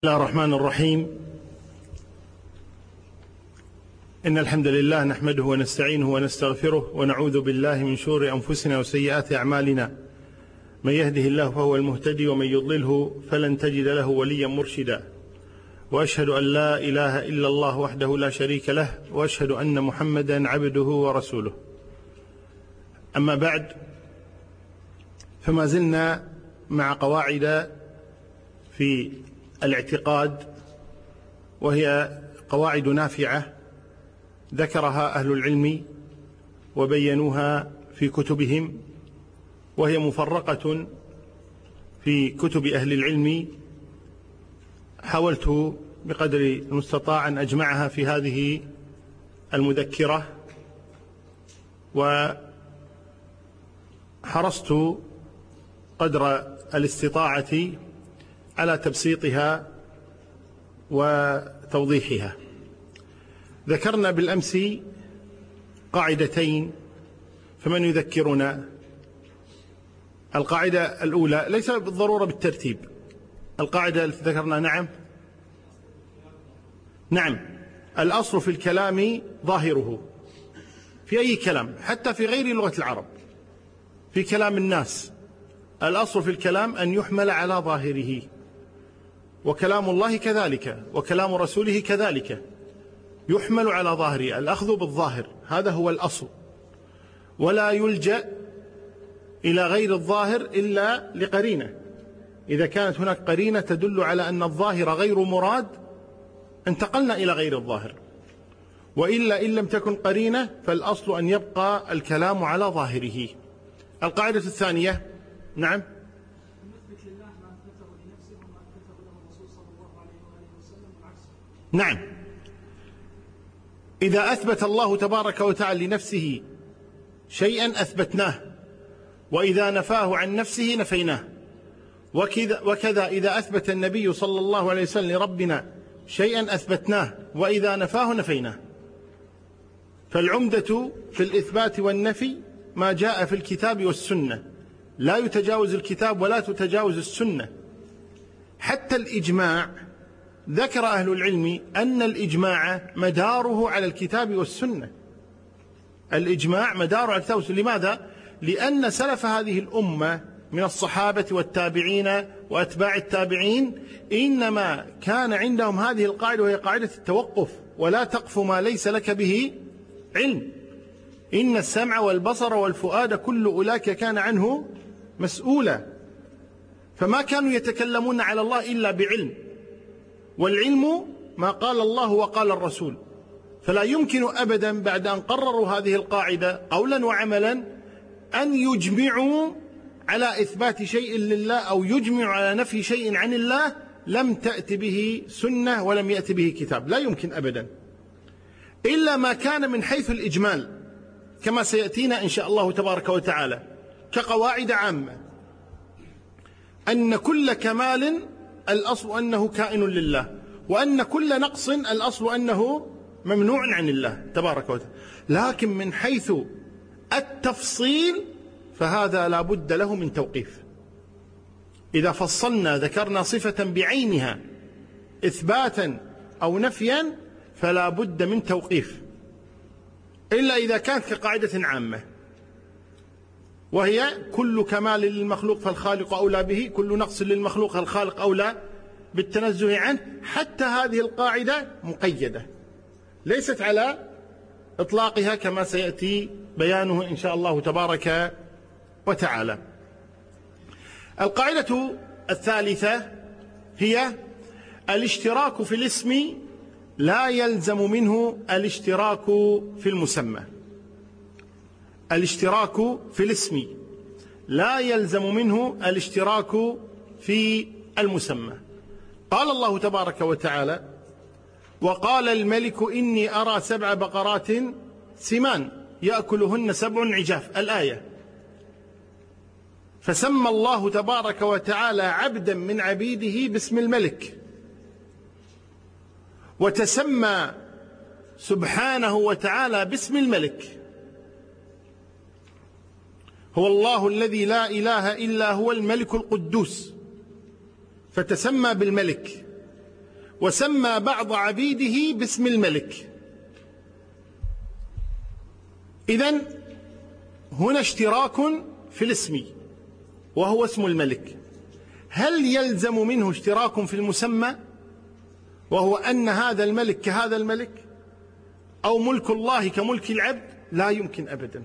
بسم الله الرحمن الرحيم. إن الحمد لله نحمده ونستعينه ونستغفره ونعوذ بالله من شرور أنفسنا وسيئات أعمالنا. من يهده الله فهو المهتدي ومن يضلله فلن تجد له وليا مرشدا. وأشهد أن لا إله إلا الله وحده لا شريك له، وأشهد أن محمدا عبده ورسوله. أما بعد، فما زلنا مع قواعد في الاعتقاد، وهي قواعد نافعة ذكرها أهل العلم وبينوها في كتبهم، وهي مفرقة في كتب أهل العلم. حاولت بقدر المستطاع أن أجمعها في هذه المذكرة، وحرصت قدر الاستطاعة على تبسيطها وتوضيحها. ذكرنا بالأمس قاعدتين، فمن يذكرنا؟ القاعدة الأولى ليس بالضرورة بالترتيب. القاعدة التي ذكرنا، نعم، الأصل في الكلام ظاهره، في أي كلام، حتى في غير لغة العرب، في كلام الناس الأصل في الكلام أن يحمل على ظاهره، وكلام الله كذلك، وكلام رسوله كذلك يحمل على ظاهره، الأخذ بالظاهر، هذا هو الأصل، ولا يلجأ إلى غير الظاهر إلا لقرينة. إذا كانت هناك قرينة تدل على أن الظاهر غير مراد انتقلنا إلى غير الظاهر، وإلا إن لم تكن قرينة فالأصل أن يبقى الكلام على ظاهره. القاعدة الثانية، نعم، نعم، إذا أثبت الله تبارك وتعالى لنفسه شيئا أثبتناه، وإذا نفاه عن نفسه نفيناه، وكذا إذا أثبت النبي صلى الله عليه وسلم لربنا شيئا أثبتناه، وإذا نفاه نفيناه. فالعمدة في الإثبات والنفي ما جاء في الكتاب والسنة، لا يتجاوز الكتاب ولا تتجاوز السنة. حتى الإجماع ذكر أهل العلم أن الإجماع مداره على الكتاب والسنة. الإجماع مداره على الكتاب والسنة. لماذا؟ لأن سلف هذه الأمة من الصحابة والتابعين وأتباع التابعين إنما كان عندهم هذه القاعدة، وهي قاعدة التوقف: ولا تقف ما ليس لك به علم، إن السمع والبصر والفؤاد كل أولئك كان عنه مسؤولا. فما كانوا يتكلمون على الله إلا بعلم، والعلم ما قال الله وقال الرسول. فلا يمكن أبدا بعد أن قرروا هذه القاعدة قولا وعملا أن يجمعوا على إثبات شيء لله أو يجمعوا على نفي شيء عن الله لم تأت به سنة ولم يأت به كتاب، لا يمكن أبدا، إلا ما كان من حيث الإجمال كما سيأتينا إن شاء الله تبارك وتعالى، كقواعد عامة: أن كل كمال الأصل أنه كائن لله، وأن كل نقص الأصل أنه ممنوع عن الله تبارك وتعالى. لكن من حيث التفصيل فهذا لا بد له من توقيف. إذا فصلنا ذكرنا صفة بعينها إثباتا أو نفيا فلا بد من توقيف، إلا إذا كانت كقاعدة عامة، وهي كل كمال للمخلوق فالخالق أولى به، كل نقص للمخلوق فالخالق أولى بالتنزه عنه. حتى هذه القاعدة مقيدة، ليست على إطلاقها كما سيأتي بيانه إن شاء الله تبارك وتعالى. القاعدة الثالثة هي الاشتراك في الاسم لا يلزم منه الاشتراك في المسمى. الاشتراك في الاسم لا يلزم منه الاشتراك في المسمى. قال الله تبارك وتعالى: وقال الملك إني أرى 7 بقرات سمان يأكلهن 7 عجاف، الآية. فسمى الله تبارك وتعالى عبدا من عبيده باسم الملك، وتسمى سبحانه وتعالى باسم الملك. هو الله الذي لا إله إلا هو الملك القدوس، فتسمى بالملك وسمى بعض عبيده باسم الملك. إذن هنا اشتراك في الاسم وهو اسم الملك. هل يلزم منه اشتراك في المسمى وهو أن هذا الملك كهذا الملك أو ملك الله كملك العبد؟ لا يمكن أبدا،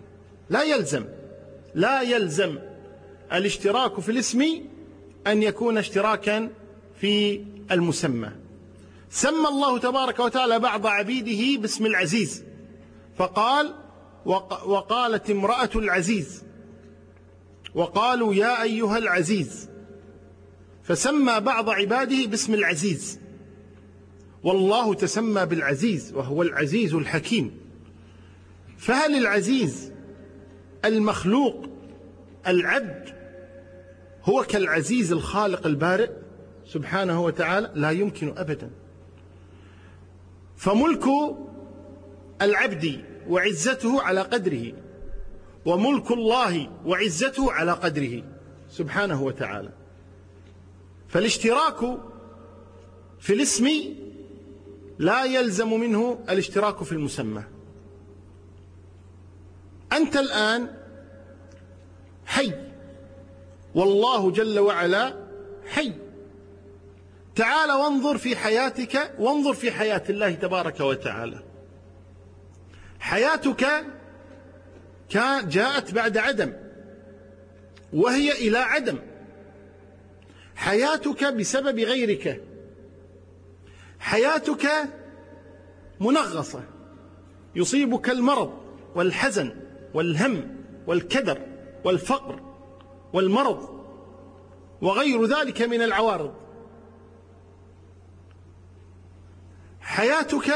لا يلزم الاشتراك في الاسم أن يكون اشتراكا في المسمى. سمى الله تبارك وتعالى بعض عبيده باسم العزيز، فقال وقالت امرأة العزيز وقالوا يا أيها العزيز، فسمى بعض عباده باسم العزيز، والله تسمى بالعزيز وهو العزيز الحكيم. فهل العزيز المخلوق العبد هو كالعزيز الخالق البارئ سبحانه وتعالى؟ لا يمكن أبدا. فملك العبد وعزته على قدره، وملك الله وعزته على قدره سبحانه وتعالى. فالاشتراك في الاسم لا يلزم منه الاشتراك في المسمى. أنت الآن حي والله جل وعلا حي. تعال وانظر في حياتك وانظر في حياة الله تبارك وتعالى. حياتك جاءت بعد عدم وهي إلى عدم. حياتك بسبب غيرك، حياتك منغصة، يصيبك المرض والحزن والهم والكدر والفقر والمرض وغير ذلك من العوارض. حياتك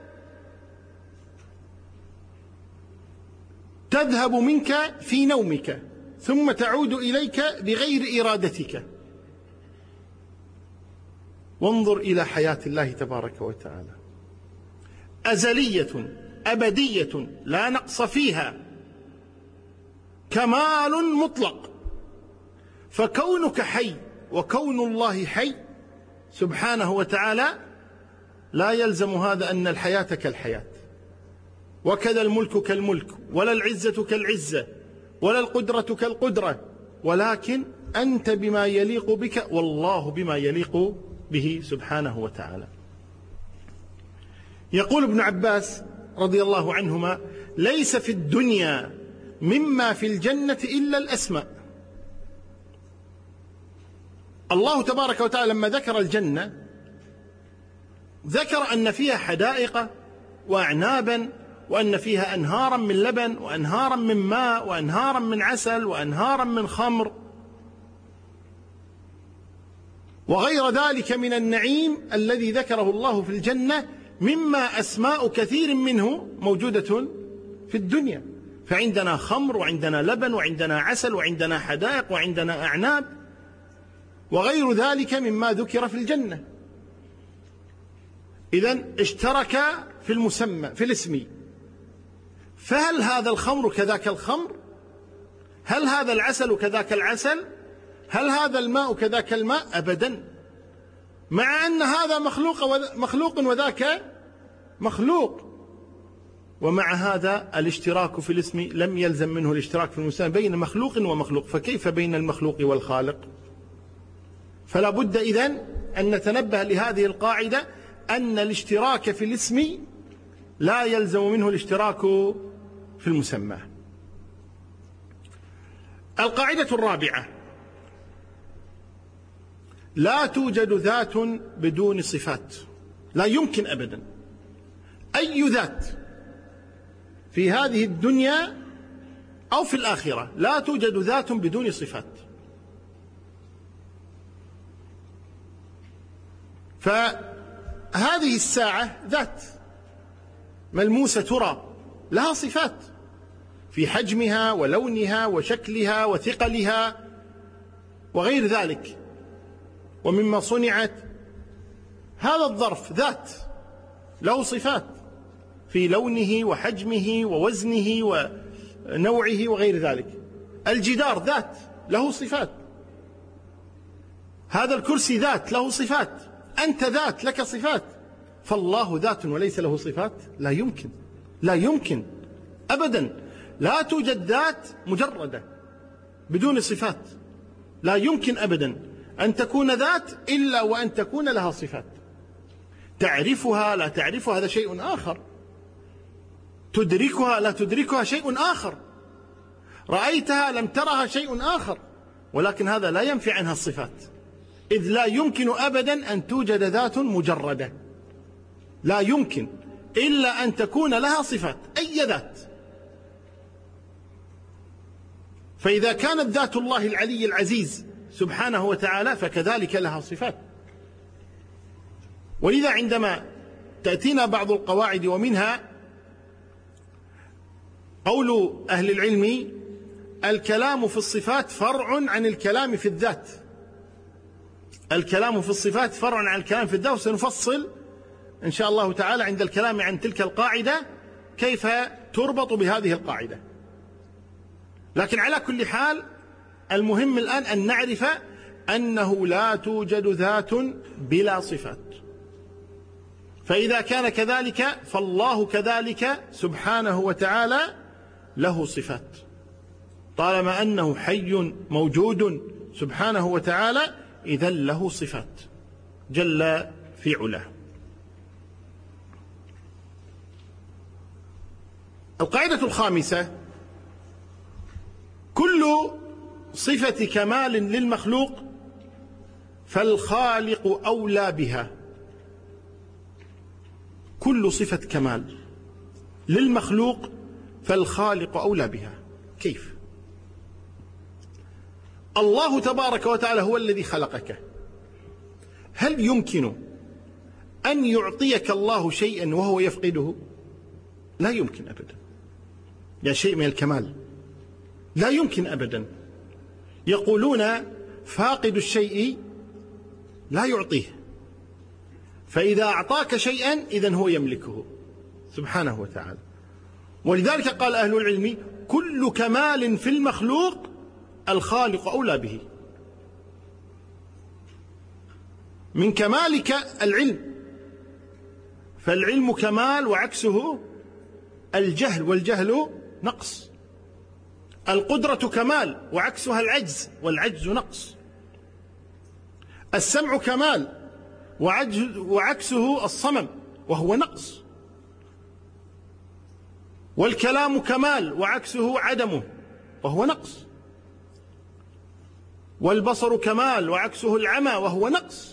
تذهب منك في نومك ثم تعود إليك بغير إرادتك. وانظر إلى حياة الله تبارك وتعالى، أزلية أبدية لا نقص فيها، كمال مطلق. فكونك حي وكون الله حي سبحانه وتعالى لا يلزم هذا أن الحياة كالحياة، وكذا الملك كالملك، ولا العزة كالعزة، ولا القدرة كالقدرة، ولكن أنت بما يليق بك والله بما يليق به سبحانه وتعالى. يقول ابن عباس رضي الله عنهما: ليس في الدنيا مما في الجنة إلا الأسماء. الله تبارك وتعالى لما ذكر الجنة ذكر أن فيها حدائق وأعنابا، وأن فيها أنهارا من لبن وأنهارا من ماء وأنهارا من عسل وأنهارا من خمر وغير ذلك من النعيم الذي ذكره الله في الجنة، مما أسماء كثير منه موجودة في الدنيا. فعندنا خمر وعندنا لبن وعندنا عسل وعندنا حدائق وعندنا أعناب وغير ذلك مما ذكر في الجنة. إذن اشترك في المسمى في الاسم. فهل هذا الخمر كذاك الخمر؟ هل هذا العسل كذاك العسل؟ هل هذا الماء كذاك الماء؟ أبدا. مع أن هذا مخلوق وذاك مخلوق، ومع هذا الاشتراك في الاسم لم يلزم منه الاشتراك في المسمى بين مخلوق ومخلوق، فكيف بين المخلوق والخالق؟ فلا بد إذن أن نتنبه لهذه القاعدة، أن الاشتراك في الاسم لا يلزم منه الاشتراك في المسمى. القاعدة الرابعة: لا توجد ذات بدون صفات. لا يمكن أبدا أي ذات في هذه الدنيا أو في الآخرة لا توجد ذات بدون صفات. فهذه الساعة ذات ملموسة ترى، لها صفات في حجمها ولونها وشكلها وثقلها وغير ذلك. ومما صنعت هذا الظرف ذات له صفات في لونه وحجمه ووزنه ونوعه وغير ذلك. الجدار ذات له صفات، هذا الكرسي ذات له صفات، أنت ذات لك صفات، فالله ذات وليس له صفات؟ لا يمكن، لا يمكن أبدا. لا توجد ذات مجردة بدون صفات، لا يمكن أبدا أن تكون ذات إلا وأن تكون لها صفات. تعرفها لا تعرفها هذا شيء آخر، تدركها لا تدركها شيء آخر، رأيتها لم ترها شيء آخر، ولكن هذا لا ينفي عنها الصفات، إذ لا يمكن أبدا أن توجد ذات مجردة، لا يمكن إلا أن تكون لها صفات، أي ذات. فإذا كانت ذات الله العلي العزيز سبحانه وتعالى فكذلك لها صفات. ولذا عندما تأتينا بعض القواعد ومنها قول أهل العلم: الكلام في الصفات فرع عن الكلام في الذات. الكلام في الصفات فرع عن الكلام في الذات، وسنفصل إن شاء الله تعالى عند الكلام عن تلك القاعدة كيف تربط بهذه القاعدة. لكن على كل حال المهم الآن أن نعرف أنه لا توجد ذات بلا صفات، فإذا كان كذلك فالله كذلك سبحانه وتعالى له صفات، طالما أنه حي موجود سبحانه وتعالى إذن له صفات جل في علاه. القاعدة الخامسة: كل صفة كمال للمخلوق فالخالق أولى بها. كل صفة كمال للمخلوق فالخالق أولى بها. كيف؟ الله تبارك وتعالى هو الذي خلقك، هل يمكن أن يعطيك الله شيئا وهو يفقده؟ لا يمكن أبدا، يعني شيء من الكمال لا يمكن أبدا. يقولون فاقد الشيء لا يعطيه، فإذا أعطاك شيئا إذن هو يملكه سبحانه وتعالى. ولذلك قال أهل العلم: كل كمال في المخلوق الخالق أولى به. من كمالك العلم، فالعلم كمال وعكسه الجهل، والجهل نقص. القدرة كمال وعكسها العجز، والعجز نقص. السمع كمال وعكسه الصمم، وهو نقص. والكلام كمال وعكسه عدمه، وهو نقص. والبصر كمال وعكسه العمى، وهو نقص.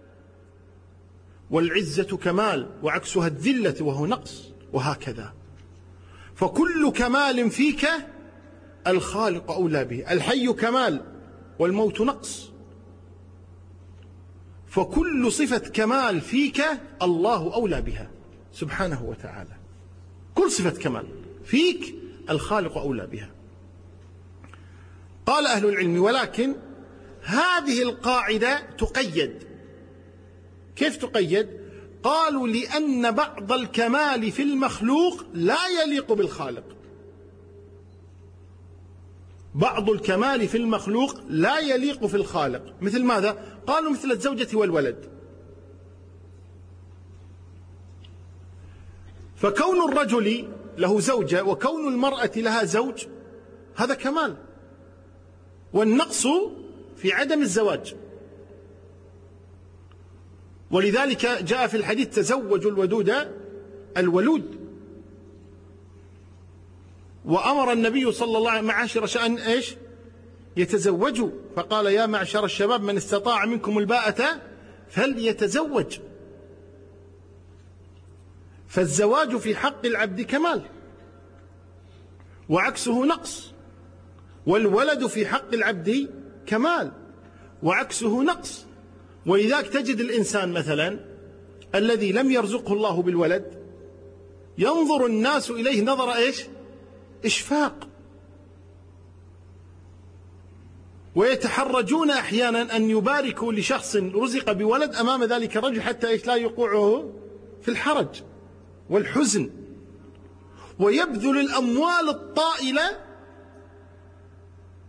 والعزة كمال وعكسها الذلة، وهو نقص، وهكذا. فكل كمال فيك الخالق أولى به. الحي كمال والموت نقص، فكل صفة كمال فيك الله أولى بها سبحانه وتعالى. كل صفة كمال فيك الخالق أولى بها. قال أهل العلم: ولكن هذه القاعدة تقيد. كيف تقيد؟ قالوا: لأن بعض الكمال في المخلوق لا يليق بالخالق. بعض الكمال في المخلوق لا يليق في الخالق. مثل ماذا؟ قالوا: مثل الزوجة والولد. فكون الرجل له زوجة وكون المرأة لها زوج هذا كمال، والنقص في عدم الزواج. ولذلك جاء في الحديث: تزوجوا الودود الولود. وأمر النبي صلى الله عليه وسلم معاشر شأن إيش؟ يتزوجوا، فقال: يا معشر الشباب من استطاع منكم الباءة فليتزوج. فالزواج في حق العبد كمال وعكسه نقص، والولد في حق العبد كمال وعكسه نقص. ولذلك تجد الإنسان مثلا الذي لم يرزقه الله بالولد ينظر الناس إليه نظر إيش؟ إشفاق، ويتحرجون أحيانا أن يباركوا لشخص رزق بولد أمام ذلك الرجل حتى إيش؟ لا يوقعه في الحرج والحزن، ويبذل الأموال الطائلة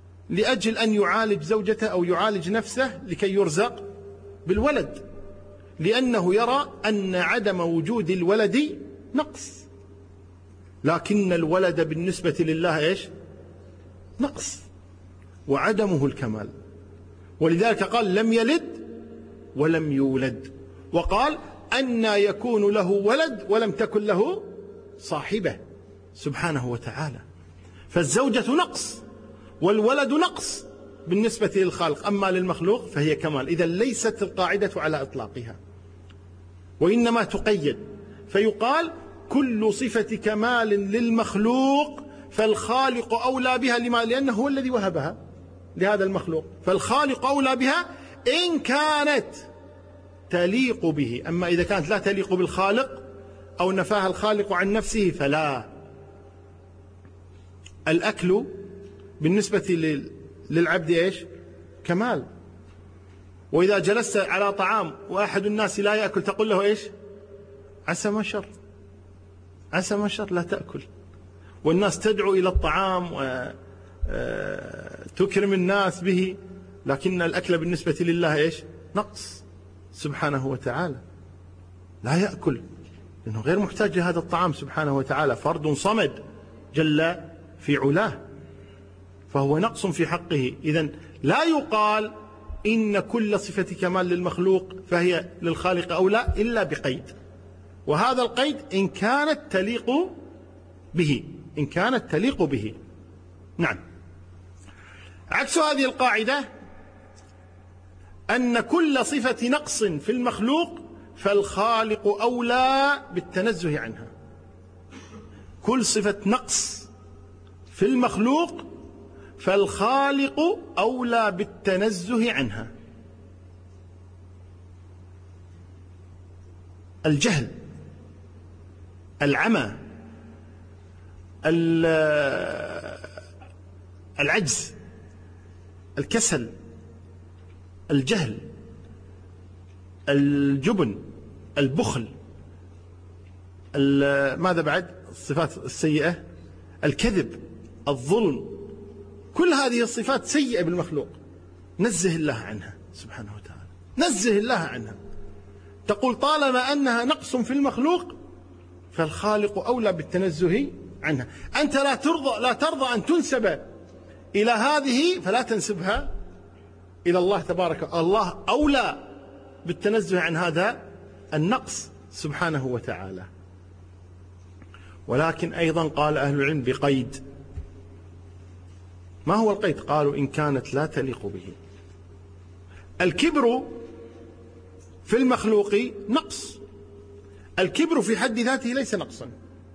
لأجل أن يعالج زوجته أو يعالج نفسه لكي يرزق بالولد. لأنه يرى أن عدم وجود الولد نقص، لكن الولد بالنسبة لله إيش؟ نقص، وعدمه الكمال. ولذلك قال لم يلد ولم يولد، وقال أنى يكون له ولد ولم تكن له صاحبة سبحانه وتعالى. فالزوجة نقص والولد نقص بالنسبة للخالق، أما للمخلوق فهي كمال. إذن ليست القاعدة على إطلاقها، وإنما تقيد، فيقال كل صفة كمال للمخلوق فالخالق أولى بها. لما؟ لأنه هو الذي وهبها لهذا المخلوق، فالخالق أولى بها إن كانت تليق به. أما إذا كانت لا تليق بالخالق أو نفاها الخالق عن نفسه فلا. الأكل بالنسبة للعبد إيش؟ كمال. وإذا جلست على طعام وأحد الناس لا يأكل تقول له إيش؟ عسى ما شر، عسى ما شر، لا تأكل. والناس تدعو إلى الطعام وتكرم الناس به، لكن الأكل بالنسبة لله إيش؟ نقص سبحانه وتعالى، لا يأكل لأنه غير محتاج لهذا الطعام سبحانه وتعالى، فرد صمد جل في علاه، فهو نقص في حقه. إذن لا يقال إن كل صفة كمال للمخلوق فهي للخالق أولى إلا بقيد، وهذا القيد إن كانت تليق به، إن كانت تليق به. نعم. عكس هذه القاعدة أن كل صفة نقص في المخلوق فالخالق أولى بالتنزه عنها. كل صفة نقص في المخلوق فالخالق أولى بالتنزه عنها. الجهل، العمى، العجز، الكسل، الجهل، الجبن، البخل، ماذا بعد؟ الصفات السيئة، الكذب، الظلم، كل هذه الصفات سيئة بالمخلوق، نزه الله عنها سبحانه وتعالى، نزه الله عنها. تقول طالما أنها نقص في المخلوق فالخالق أولى بالتنزه عنها. أنت لا ترضى أن تنسب إلى هذه فلا تنسبها إلى الله تبارك. الله أولى بالتنزه عن هذا النقص سبحانه وتعالى. ولكن أيضا قال أهل العلم بقيد. ما هو القيد؟ قالوا إن كانت لا تليق به. الكبر في المخلوق نقص، الكبر في حد ذاته ليس نقصا،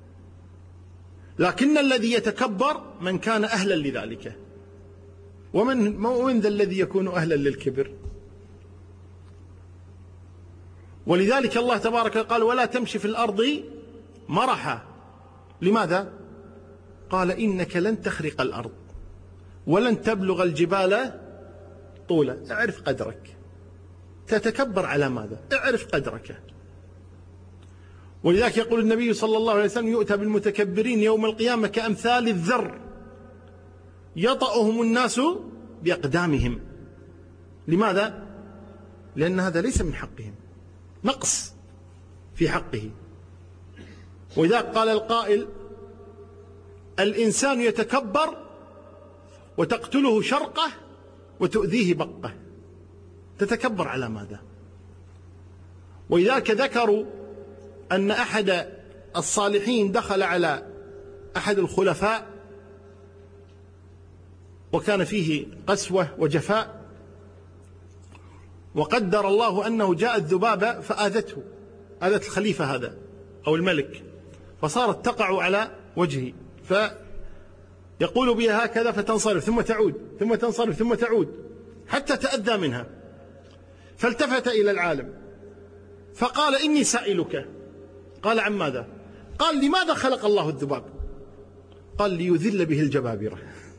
لكن الذي يتكبر من كان أهلا لذلك. ومن ذا الذي يكون أهلا للكبر؟ ولذلك الله تبارك قال ولا تمشي في الأرض مرحا. لماذا؟ قال إنك لن تخرق الأرض ولن تبلغ الجبال طولا. اعرف قدرك، تتكبر على ماذا؟ اعرف قدرك. ولذلك يقول النبي صلى الله عليه وسلم يؤتى بالمتكبرين يوم القيامة كأمثال الذر يطأهم الناس بأقدامهم. لماذا؟ لأن هذا ليس من حقهم، نقص في حقه. وإذا قال القائل الإنسان يتكبر وتقتله شرقة وتؤذيه بقة، تتكبر على ماذا؟ ولذلك ذكروا أن أحد الصالحين دخل على أحد الخلفاء وكان فيه قسوة وجفاء، وقدر الله أنه جاءت ذبابة فآذته، آذت الخليفة هذا أو الملك، فصارت تقع على وجهه، فيقول بها هكذا فتنصرف ثم تعود ثم تنصرف ثم تعود حتى تأذى منها. فالتفت إلى العالم فقال إني سائلك. قال عن ماذا؟ قال لماذا خلق الله الذباب؟ قال ليذل به الجبابرة،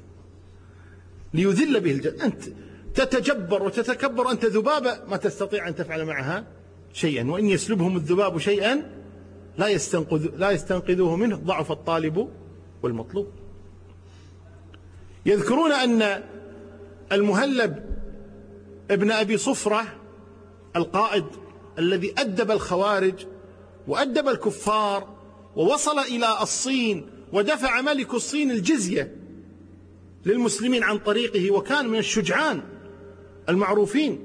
ليذل به أنت تتجبر وتتكبر، أنت ذبابة ما تستطيع أن تفعل معها شيئا، وإن يسلبهم الذباب شيئا لا يستنقذوه منه، ضعف الطالب والمطلوب. يذكرون أن المهلب ابن أبي صفرة القائد الذي أدب الخوارج وأدب الكفار ووصل إلى الصين ودفع ملك الصين الجزية للمسلمين عن طريقه، وكان من الشجعان المعروفين.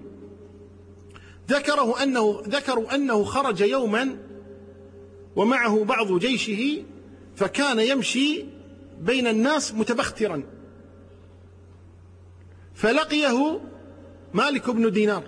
ذكروا أنه خرج يوما ومعه بعض جيشه، فكان يمشي بين الناس متبخترا، فلقيه مالك بن دينار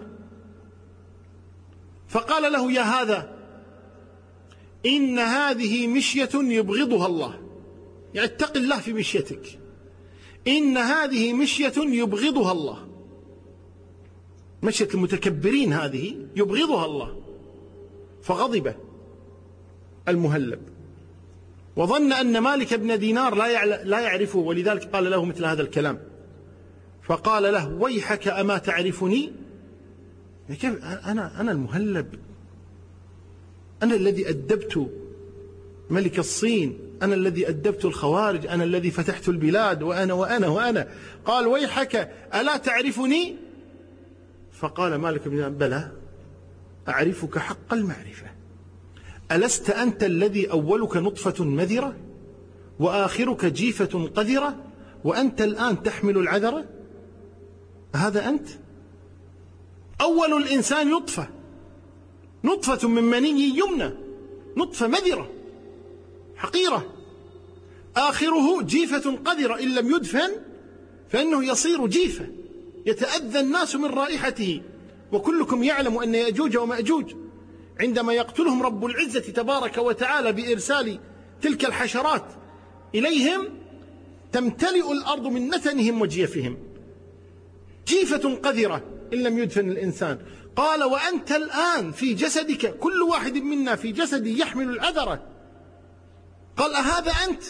فقال له: يا هذا، إن هذه مشية يبغضها الله، يعني اتق الله في مشيتك، إن هذه مشية يبغضها الله، مشية المتكبرين هذه يبغضها الله. فغضب المهلب وظن أن مالك بن دينار لا يعرفه، ولذلك قال له مثل هذا الكلام. فقال له: ويحك أما تعرفني؟ كيف أنا المهلب، أنا الذي أدبت ملك الصين، أنا الذي أدبت الخوارج، أنا الذي فتحت البلاد، وأنا. قال: ويحك ألا تعرفني؟ فقال مالك بن دينار: بلى أعرفك حق المعرفة. ألست أنت الذي أولك نطفة مذرة وآخرك جيفة قذرة وأنت الآن تحمل العذرة؟ هذا أنت؟ أول الإنسان نطفة من مني يمنى، نطفة مذرة حقيرة، آخره جيفة قذرة، إن لم يدفن فإنه يصير جيفة يتأذى الناس من رائحته. وكلكم يعلم أن يأجوج ومأجوج عندما يقتلهم رب العزة تبارك وتعالى بإرسال تلك الحشرات إليهم تمتلئ الأرض من نتنهم وجيفهم، جيفة قذرة إن لم يدفن الإنسان. قال: وأنت الآن في جسدك، كل واحد منا في جسدي يحمل العذرة. قال: أهذا أنت؟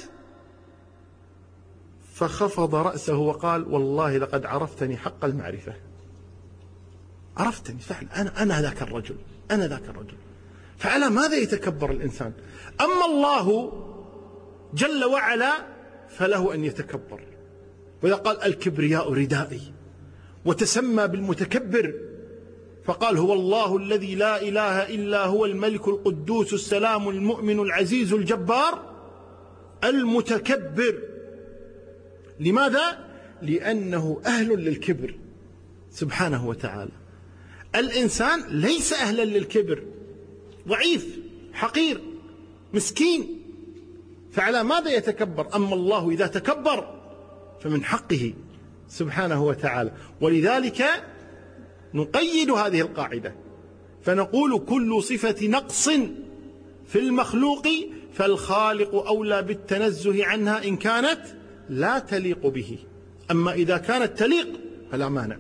فخفض رأسه وقال: والله لقد عرفتني حق المعرفة، عرفتني فعلا، أنا ذاك الرجل، أنا ذاك الرجل. فعلى ماذا يتكبر الإنسان؟ أما الله جل وعلا فله أن يتكبر، وإذا قال: الكبرياء ردائي، وتسمى بالمتكبر، فقال: هو الله الذي لا إله إلا هو الملك القدوس السلام المؤمن العزيز الجبار المتكبر. لماذا؟ لأنه أهل للكبر سبحانه وتعالى. الإنسان ليس أهلا للكبر، ضعيف حقير مسكين، فعلى ماذا يتكبر؟ أما الله إذا تكبر فمن حقه سبحانه وتعالى. ولذلك نقيد هذه القاعدة فنقول: كل صفة نقص في المخلوق فالخالق أولى بالتنزه عنها إن كانت لا تليق به، أما إذا كانت تليق فلا مانع.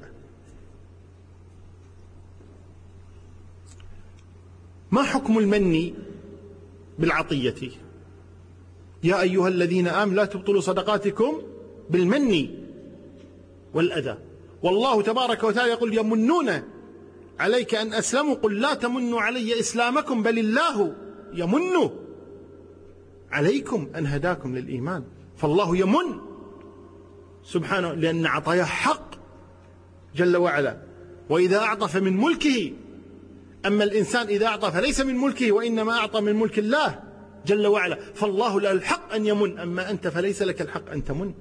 ما حكم المن بالعطية؟ يا أيها الذين آمنوا لا تبطلوا صدقاتكم بالمن والأذى. والله تبارك وتعالى يقول: يمنون عليك أن أسلموا، قل لا تمنوا علي إسلامكم بل الله يمن عليكم أن هداكم للإيمان. فالله يمن سبحانه، لأن عطاياه حق جل وعلا، وإذا أعطى فمن ملكه. أما الإنسان إذا أعطى فليس من ملكه، وإنما أعطى من ملك الله جل وعلا. فالله له الحق أن يمن، أما أنت فليس لك الحق أن تمن.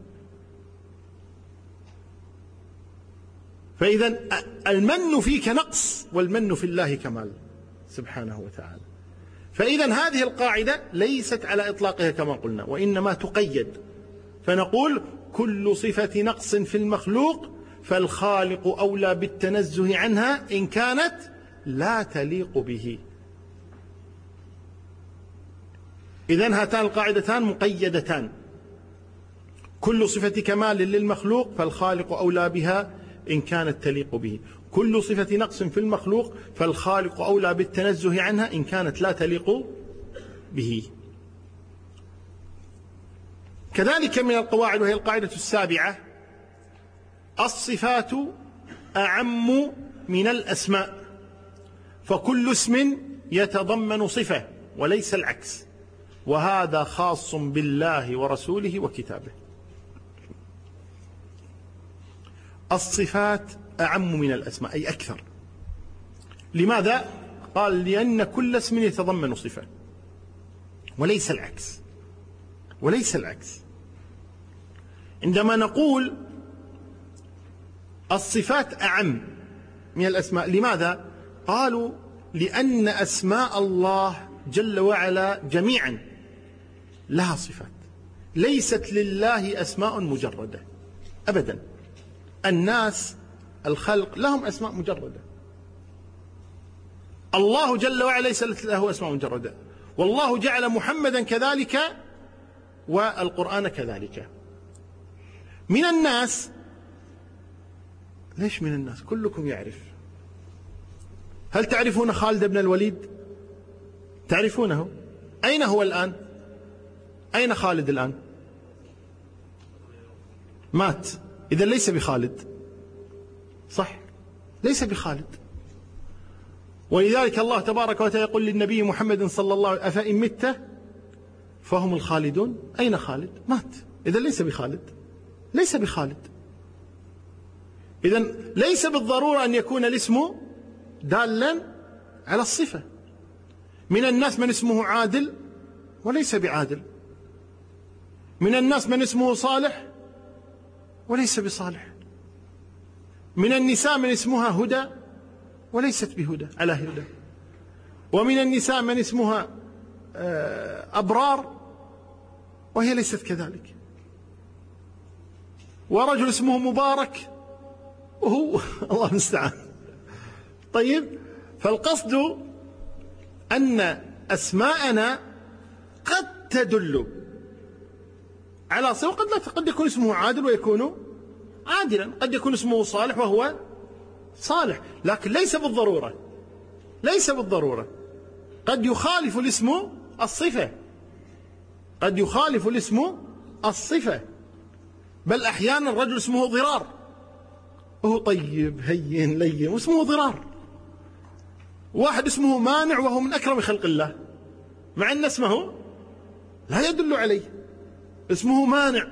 فإذا المن فيك نقص والمن في الله كمال سبحانه وتعالى. فإذا هذه القاعدة ليست على إطلاقها كما قلنا، وإنما تقيد، فنقول: كل صفة نقص في المخلوق فالخالق أولى بالتنزه عنها إن كانت لا تليق به. إذن هاتان القاعدتان مقيدتان: كل صفة كمال للمخلوق فالخالق أولى بها إن كانت تليق به، كل صفة نقص في المخلوق فالخالق أولى بالتنزه عنها إن كانت لا تليق به. كذلك من القواعد، وهي القاعدة السابعة: الصفات أعم من الأسماء، فكل اسم يتضمن صفة وليس العكس، وهذا خاص بالله ورسوله وكتابه. الصفات أعم من الأسماء، أي أكثر. لماذا؟ قال لأن كل اسم يتضمن صفة وليس العكس، وليس العكس. عندما نقول الصفات أعم من الأسماء، لماذا؟ قالوا لأن أسماء الله جل وعلا جميعا لها صفات، ليست لله أسماء مجردة أبدا. الناس الخلق لهم أسماء مجردة، الله جل وعلا ليس له أسماء مجردة، والله جعل محمدا كذلك والقرآن كذلك. من الناس، ليش من الناس؟ كلكم يعرف. هل تعرفون خالد بن الوليد؟ تعرفونه؟ أين هو الآن؟ أين خالد الآن؟ مات، إذا ليس بخالد، صح؟ ليس بخالد. ولذلك الله تبارك وتعالى يقول للنبي محمد صلى الله عليه وسلم: أفإن مت فهم الخالدون. أين خالد؟ مات، إذا ليس بخالد، ليس بخالد. إذن ليس بالضرورة أن يكون الاسم دالا على الصفة. من الناس من اسمه عادل وليس بعادل، من الناس من اسمه صالح وليس بصالح، من النساء من اسمها هدى وليست بهدى على هدى، ومن النساء من اسمها أبرار وهي ليست كذلك، ورجل اسمه مبارك وهو الله المستعان. طيب، فالقصد أن أسماءنا قد تدل على صفة، قد يكون اسمه عادل ويكون عادلا، قد يكون اسمه صالح وهو صالح، لكن ليس بالضرورة، ليس بالضرورة. قد يخالف الاسم الصفة، قد يخالف الاسم الصفة، بل أحيانا الرجل اسمه ضرار وهو طيب هين لين واسمه ضرار، واحد اسمه مانع وهو من أكرم خلق الله، مع أن اسمه لا يدل عليه، اسمه مانع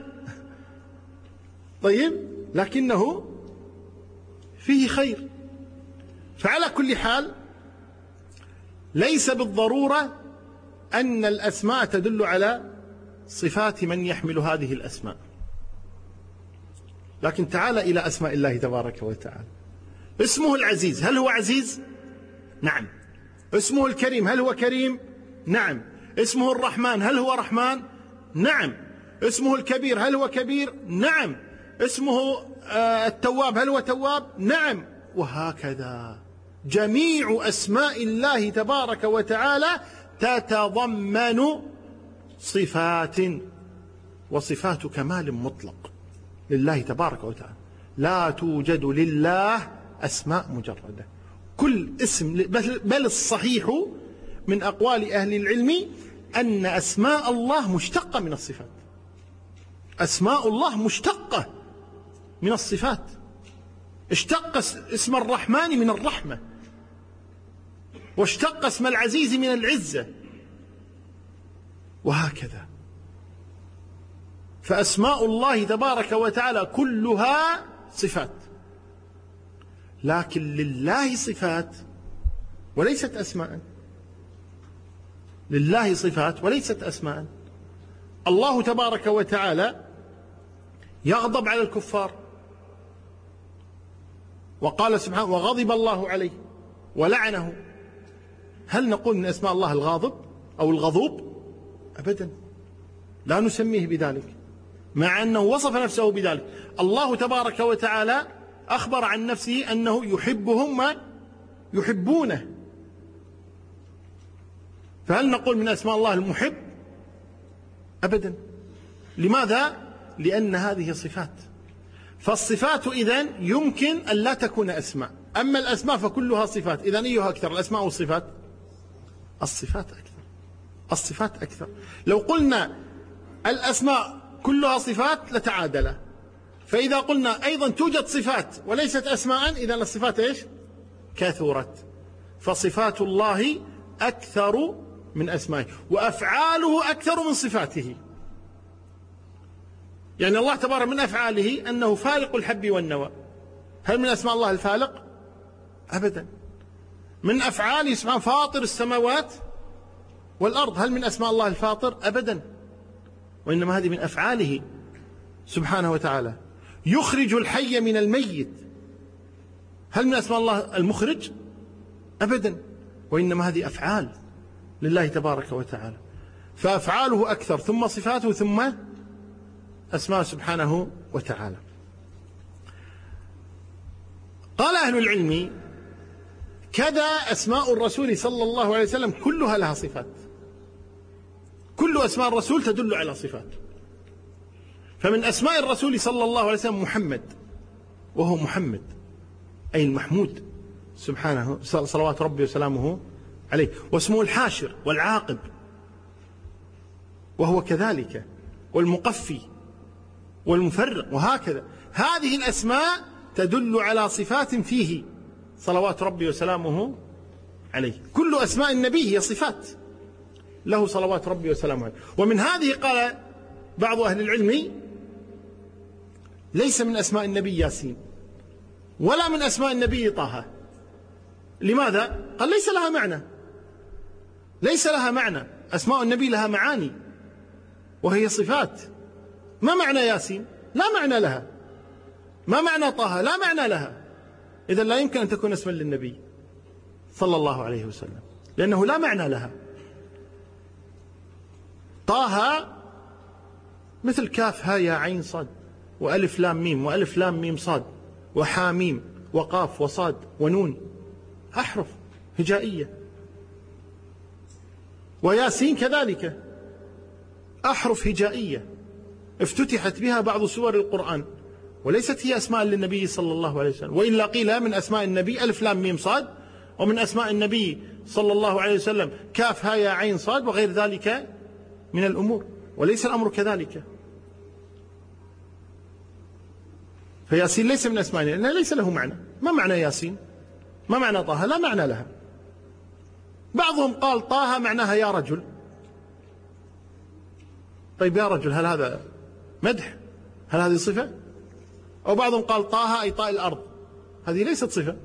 طيب لكنه فيه خير. فعلى كل حال ليس بالضرورة أن الأسماء تدل على صفات من يحمل هذه الأسماء. لكن تعال إلى أسماء الله تبارك وتعالى. اسمه العزيز، هل هو عزيز؟ نعم. اسمه الكريم، هل هو كريم؟ نعم. اسمه الرحمن، هل هو رحمن؟ نعم. اسمه الكبير، هل هو كبير؟ نعم. اسمه التواب، هل هو تواب؟ نعم. وهكذا جميع أسماء الله تبارك وتعالى تتضمن صفات، وصفات كمال مطلق لله تبارك وتعالى. لا توجد لله أسماء مجردة، كل اسم، بل الصحيح من أقوال أهل العلم أن أسماء الله مشتقة من الصفات. أسماء الله مشتقة من الصفات. اشتق اسم الرحمن من الرحمة، واشتق اسم العزيز من العزة، وهكذا. فأسماء الله تبارك وتعالى كلها صفات، لكن لله صفات وليست أسماء، لله صفات وليست أسماء. الله تبارك وتعالى يغضب على الكفار، وقال سبحانه: وغضب الله عليه ولعنه. هل نقول من أسماء الله الغاضب أو الغضوب؟ أبدا، لا نسميه بذلك، مع أنه وصف نفسه بذلك. الله تبارك وتعالى أخبر عن نفسه أنه يحبهم ويحبونه، فهل نقول من أسماء الله المحب؟ أبدا. لماذا؟ لأن هذه صفات. فالصفات إذن يمكن أن لا تكون أسماء، أما الأسماء فكلها صفات. إذن أيها أكثر، الأسماء والصفات؟ الصفات أكثر، الصفات أكثر. لو قلنا الأسماء كلها صفات لتعادل، فإذا قلنا أيضا توجد صفات وليست أسماء، إذن الصفات إيش؟ كثرت. فصفات الله أكثر من أسمائه، وأفعاله أكثر من صفاته. يعني الله تبارك من أفعاله أنه فالق الحب والنوى، هل من أسماء الله الفالق؟ أبدا. من أفعاله سبحانه فاطر السماوات والأرض. هل من أسماء الله الفاطر؟ أبدا، وإنما هذه من أفعاله سبحانه وتعالى. يخرج الحي من الميت، هل من أسماء الله المخرج؟ أبدا، وإنما هذه أفعال لله تبارك وتعالى. فأفعاله أكثر، ثم صفاته، ثم أسماء سبحانه وتعالى. قال أهل العلم: كذا أسماء الرسول صلى الله عليه وسلم كلها لها صفات، كل أسماء الرسول تدل على صفات. فمن أسماء الرسول صلى الله عليه وسلم محمد، وهو محمد أي المحمود سبحانه صلوات ربي وسلامه عليه. واسمه الحاشر والعاقب، وهو كذلك، والمقفي والمفرق، وهكذا. هذه الأسماء تدل على صفات فيه صلوات ربي وسلامه عليه. كل أسماء النبي هي صفات له صلوات ربي وسلامه عليه. ومن هذه قال بعض أهل العلم: ليس من أسماء النبي ياسين، ولا من أسماء النبي طه. لماذا؟ قال: ليس لها معنى، ليس لها معنى. أسماء النبي لها معاني وهي صفات. ما معنى ياسين؟ لا معنى لها. ما معنى طه؟ لا معنى لها. إذا لا يمكن أن تكون اسما للنبي صلى الله عليه وسلم، لأنه لا معنى لها. طه مثل كاف ها يا عين صاد، وألف لام ميم، وألف لام ميم صاد، وحاميم، وقاف وصاد ونون، أحرف هجائية. وياسين كذلك أحرف هجائية افتتحت بها بعض سور القرآن، وليست هي أسماء للنبي صلى الله عليه وسلم. وإلا قيل من أسماء النبي ألف لام ميم صاد، ومن أسماء النبي صلى الله عليه وسلم كاف ها يا عين صاد، وغير ذلك من الأمور. وليس الأمر كذلك. فياسين ليس من أسماء، لأنه ليس له معنى. ما معنى ياسين؟ ما معنى طه؟ لا معنى لها. بعضهم قال طه معناها يا رجل. طيب يا رجل، هل هذا مدح؟ هل هذه صفة؟ أو بعضهم قال طه أي طاء الأرض، هذه ليست صفة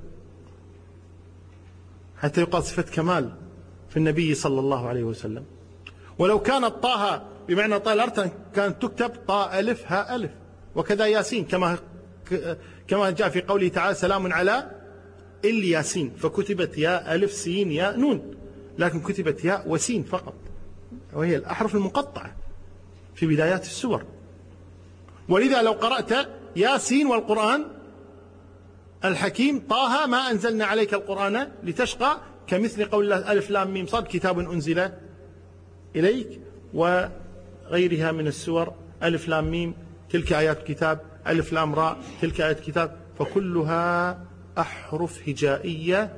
حتى يقال صفة كمال في النبي صلى الله عليه وسلم. ولو كانت طه بمعنى طاء الأرض كانت تكتب طاء ألف ها ألف. وكذا ياسين كما جاء في قوله تعالى: سلام على الياسين، فكتبت يا ألف سين يا نون، لكن كتبت ياء وسين فقط، وهي الأحرف المقطعة في بدايات السور. ولذا لو قرأت ياسين والقرآن الحكيم طه ما أنزلنا عليك القرآن لتشقى، كمثل قول الله ألف لام ميم صاد كتاب أنزل إليك، وغيرها من السور ألف لام ميم تلك آيات كتاب، ألف لام راء تلك آيات كتاب، فكلها أحرف هجائية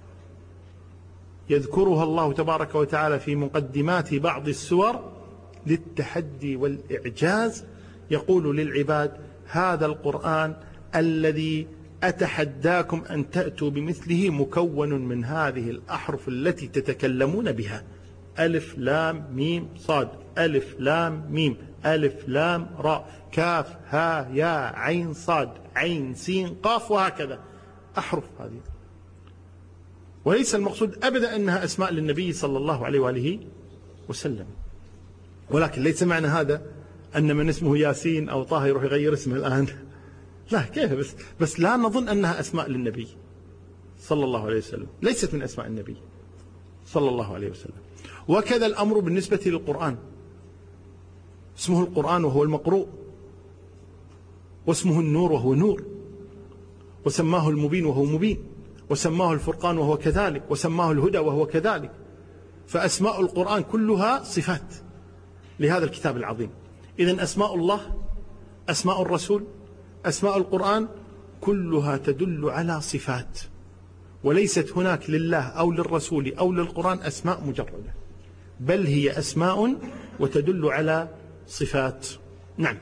يذكرها الله تبارك وتعالى في مقدمات بعض السور للتحدي والإعجاز. يقول للعباد: هذا القرآن الذي أتحداكم أن تأتوا بمثله مكون من هذه الأحرف التي تتكلمون بها: ألف لام ميم صاد، ألف لام ميم، ألف لام راء، كاف ها يا عين صاد، عين سين قاف، وهكذا أحرف هذه. وليس المقصود أبدا أنها أسماء للنبي صلى الله عليه وآله وسلم. ولكن ليس معنى هذا أن من اسمه ياسين أو طه يروح يغير اسمه الآن. لا، كيف؟ بس لا نظن أنها أسماء للنبي صلى الله عليه وسلم، ليست من أسماء النبي صلى الله عليه وسلم. وكذا الأمر بالنسبة للقرآن. اسمه القرآن وهو المقروء، واسمه النور وهو نور، وسماه المبين وهو مبين، وسماه الفرقان وهو كذلك، وسماه الهدى وهو كذلك. فأسماء القرآن كلها صفات لهذا الكتاب العظيم. إذن أسماء الله، أسماء الرسول، أسماء القرآن كلها تدل على صفات، وليست هناك لله أو للرسول أو للقرآن أسماء مجردة، بل هي أسماء وتدل على صفات. نعم.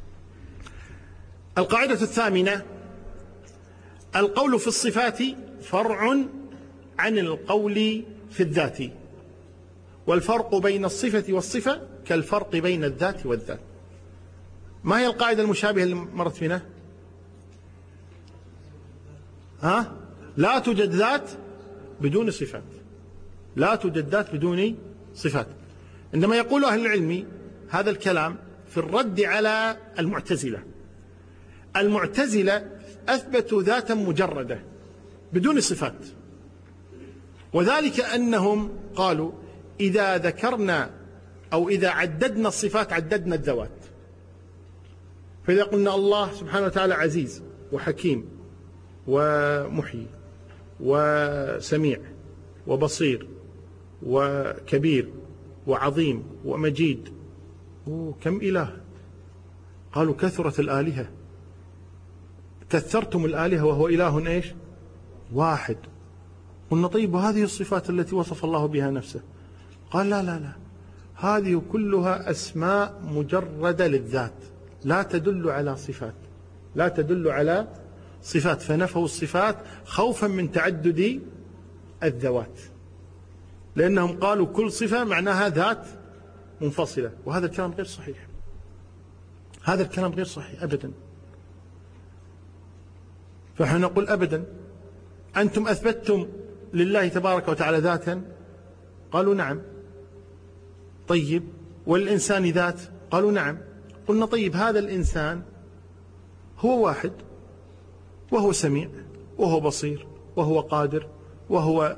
القاعدة الثامنة: القول في الصفات فرع عن القول في الذات، والفرق بين الصفة والصفة كالفرق بين الذات والذات. ما هي القاعدة المشابهة اللي مرت بنا؟ لا توجد ذات بدون صفات، لا توجد ذات بدون صفات. عندما يقول أهل العلم هذا الكلام في الرد على المعتزلة، المعتزلة أثبتوا ذاتا مجردة بدون صفات، وذلك أنهم قالوا إذا ذكرنا أو إذا عددنا الصفات عددنا الذوات. فإذا قلنا الله سبحانه وتعالى عزيز وحكيم ومحيي وسميع وبصير وكبير وعظيم ومجيد، كم إله؟ قالوا كثرت الآلهة، كثرتم الآلهة وهو إله إيش؟ واحد. قلنا طيب وهذه الصفات التي وصف الله بها نفسه؟ قال لا لا لا، هذه كلها أسماء مجردة للذات، لا تدل على صفات، لا تدل على صفات، فنفوا الصفات خوفا من تعدد الذوات، لأنهم قالوا كل صفة معناها ذات منفصلة، وهذا الكلام غير صحيح، هذا الكلام غير صحيح أبدا. فنحن نقول أبدا، أنتم أثبتتم لله تبارك وتعالى ذاتا؟ قالوا نعم. طيب والإنسان ذات؟ قالوا نعم. قلنا طيب هذا الإنسان هو واحد، وهو سميع وهو بصير وهو قادر وهو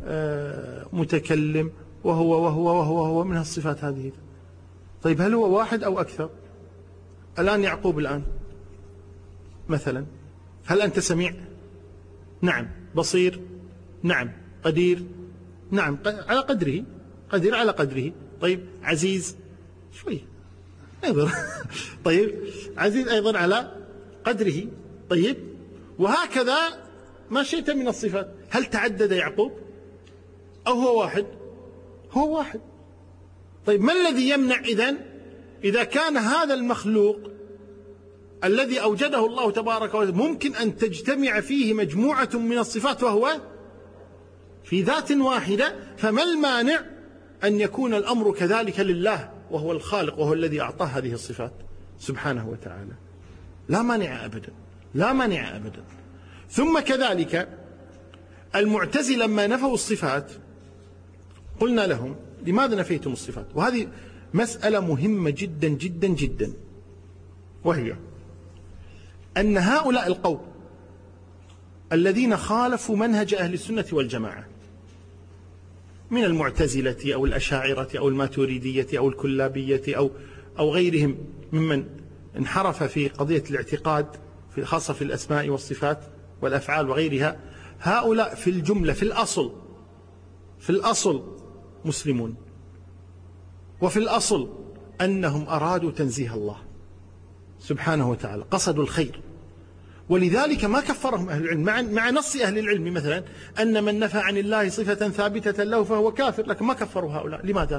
متكلم وهو من الصفات هذه. طيب هل هو واحد أو أكثر؟ الآن يعقوب الآن مثلا، هل أنت سميع؟ نعم. بصير؟ نعم. قدير؟ نعم على قدره، قدير على قدره. طيب عزيز؟ شوي أيضا طيب عزيز أيضا على قدره. طيب وهكذا ما شئت من الصفات. هل تعدد يعقوب أو هو واحد؟ هو واحد. طيب ما الذي يمنع إذا كان هذا المخلوق الذي أوجده الله تبارك وتعالى ممكن أن تجتمع فيه مجموعة من الصفات وهو في ذات واحدة، فما المانع أن يكون الأمر كذلك لله وهو الخالق وهو الذي أعطاه هذه الصفات سبحانه وتعالى؟ لا مانع أبدا، لا مانع أبدا. ثم كذلك المعتزلة لما نفوا الصفات قلنا لهم لماذا نفيتم الصفات؟ وهذه مسألة مهمة جدا جدا جدا، وهي أن هؤلاء القوم الذين خالفوا منهج أهل السنة والجماعة من المعتزلة أو الأشاعرة أو الماتريدية أو الكلابية أو غيرهم ممن انحرف في قضية الاعتقاد خاصة في الأسماء والصفات والأفعال وغيرها، هؤلاء في الجملة في الأصل مسلمون، وفي الأصل أنهم أرادوا تنزيه الله سبحانه وتعالى، قصدوا الخير، ولذلك ما كفرهم أهل العلم مع نص أهل العلم مثلا أن من نفى عن الله صفة ثابتة له فهو كافر، لكن ما كفروا هؤلاء. لماذا؟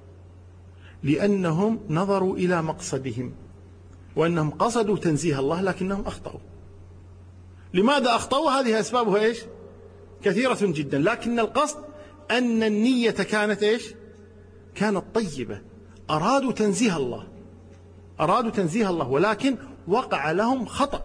لأنهم نظروا إلى مقصدهم وأنهم قصدوا تنزيه الله لكنهم أخطأوا. لماذا أخطأوا؟ هذه أسبابها إيش؟ كثيرة جدا، لكن القصد أن النية كانت إيش؟ كانت طيبة، أرادوا تنزيه الله، أرادوا تنزيه الله، ولكن وقع لهم خطأ،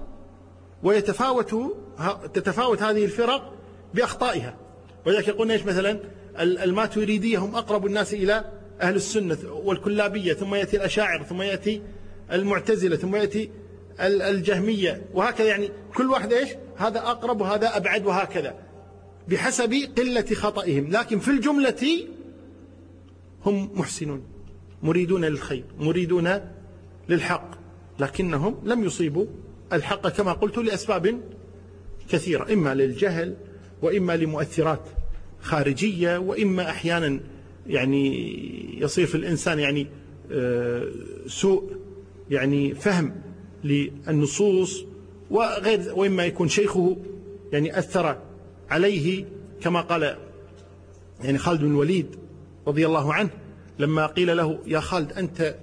تتفاوت هذه الفرق بأخطائها. ولذلك يقولون إيش مثلا الماتريدية هم أقرب الناس إلى أهل السنة، والكلابية، ثم يأتي الأشاعر، ثم يأتي المعتزلة، ثم يأتي الجهمية، وهكذا. يعني كل واحد إيش؟ هذا أقرب وهذا أبعد، وهكذا بحسب قلة خطئهم، لكن في الجملة هم محسنون مريدون للخير مريدون للحق، لكنهم لم يصيبوا الحق كما قلت لأسباب كثيرة، إما للجهل وإما لمؤثرات خارجية، وإما أحيانا يعني يصير في الإنسان يعني سوء يعني فهم للنصوص وغير، وإما يكون شيخه يعني أثر عليه، كما قال يعني خالد بن الوليد رضي الله عنه لما قيل له يا خالد أنت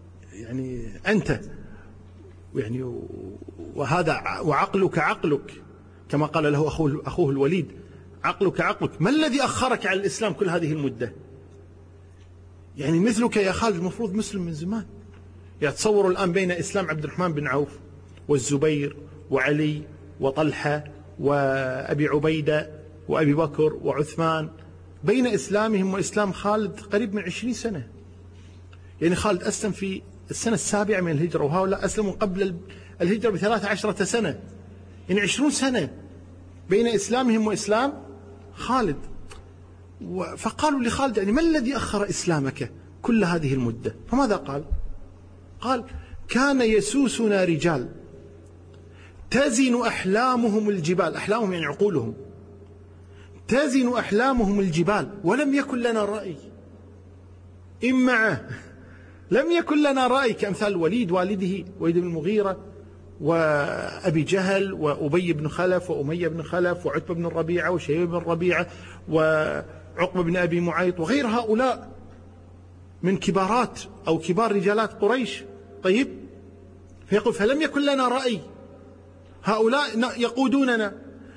يعني وهذا وعقلك عقلك، كما قال له أخوه الوليد عقلك عقلك، ما الذي أخرك على الإسلام كل هذه المدة؟ يعني مثلك يا خالد المفروض مسلم من زمان. يعني تصوروا الآن بين إسلام عبد الرحمن بن عوف والزبير وعلي وطلحة وأبي عبيدة وأبي بكر وعثمان، بين إسلامهم وإسلام خالد قريب من 20 سنة. يعني خالد أسلم في السنة 7 من الهجرة، وهؤلاء أسلموا قبل الهجرة ب13 سنة، يعني 20 سنة بين إسلامهم وإسلام خالد. فقالوا لخالد يعني ما الذي أخر إسلامك كل هذه المدة؟ فماذا قال؟ قال كان يسوسنا رجال تزن أحلامهم الجبال، أحلامهم يعني عقولهم، تزن أحلامهم الجبال ولم يكن لنا رأي. إن معه لم يكن لنا رأي، كأمثال وليد والده، وليد بن المغيرة، وأبي جهل، وأبي بن خلف، وأمية بن خلف، وعتبة بن الربيعة، وشيبة بن الربيعة، وعقبة بن أبي معيط، وغير هؤلاء من كبارات أو كبار رجالات قريش. طيب، فيقول فلم يكن لنا رأي، هؤلاء يقودوننا.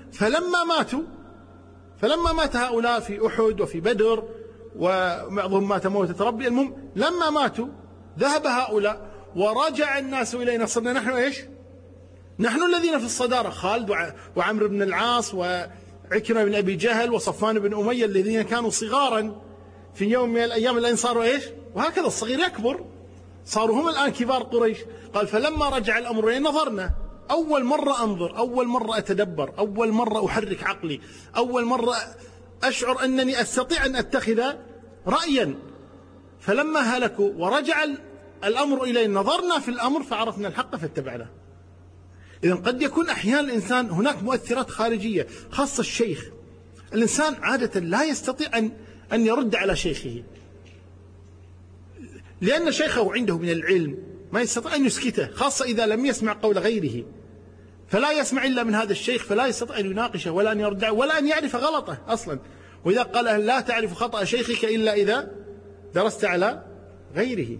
فلما مات هؤلاء في أحد وفي بدر، وبعضهم مات موتة ربي، المهم لما ماتوا ذهب هؤلاء ورجع الناس إلينا، صرنا نحن إيش؟ نحن الذين في الصدارة، خالد وعمرو بن العاص وعكرمة بن أبي جهل وصفوان بن أمية الذين كانوا صغارا في يوم من الأيام، الآن صاروا إيش؟ وهكذا الصغير يكبر، صاروا هم الآن كبار قريش. قال فلما رجع الأمر إلينا نظرنا، أول مرة أنظر، أول مرة أتدبر، أول مرة أحرك عقلي، أول مرة أشعر أنني أستطيع أن أتخذ رأيا. فلما هلكوا ورجع الأمر إلينا نظرنا في الأمر فعرفنا الحق فاتبعناه. إذن قد يكون أحيانا الإنسان هناك مؤثرات خارجية، خاصة الشيخ. الإنسان عادة لا يستطيع أن يرد على شيخه، لأن شيخه عنده من العلم ما يستطيع أن يسكته، خاصة إذا لم يسمع قول غيره، فلا يسمع إلا من هذا الشيخ، فلا يستطيع أن يناقشه ولا أن يرد ولا أن يعرف غلطه أصلا. وإذا قال لا تعرف خطأ شيخك إلا إذا درست على غيره.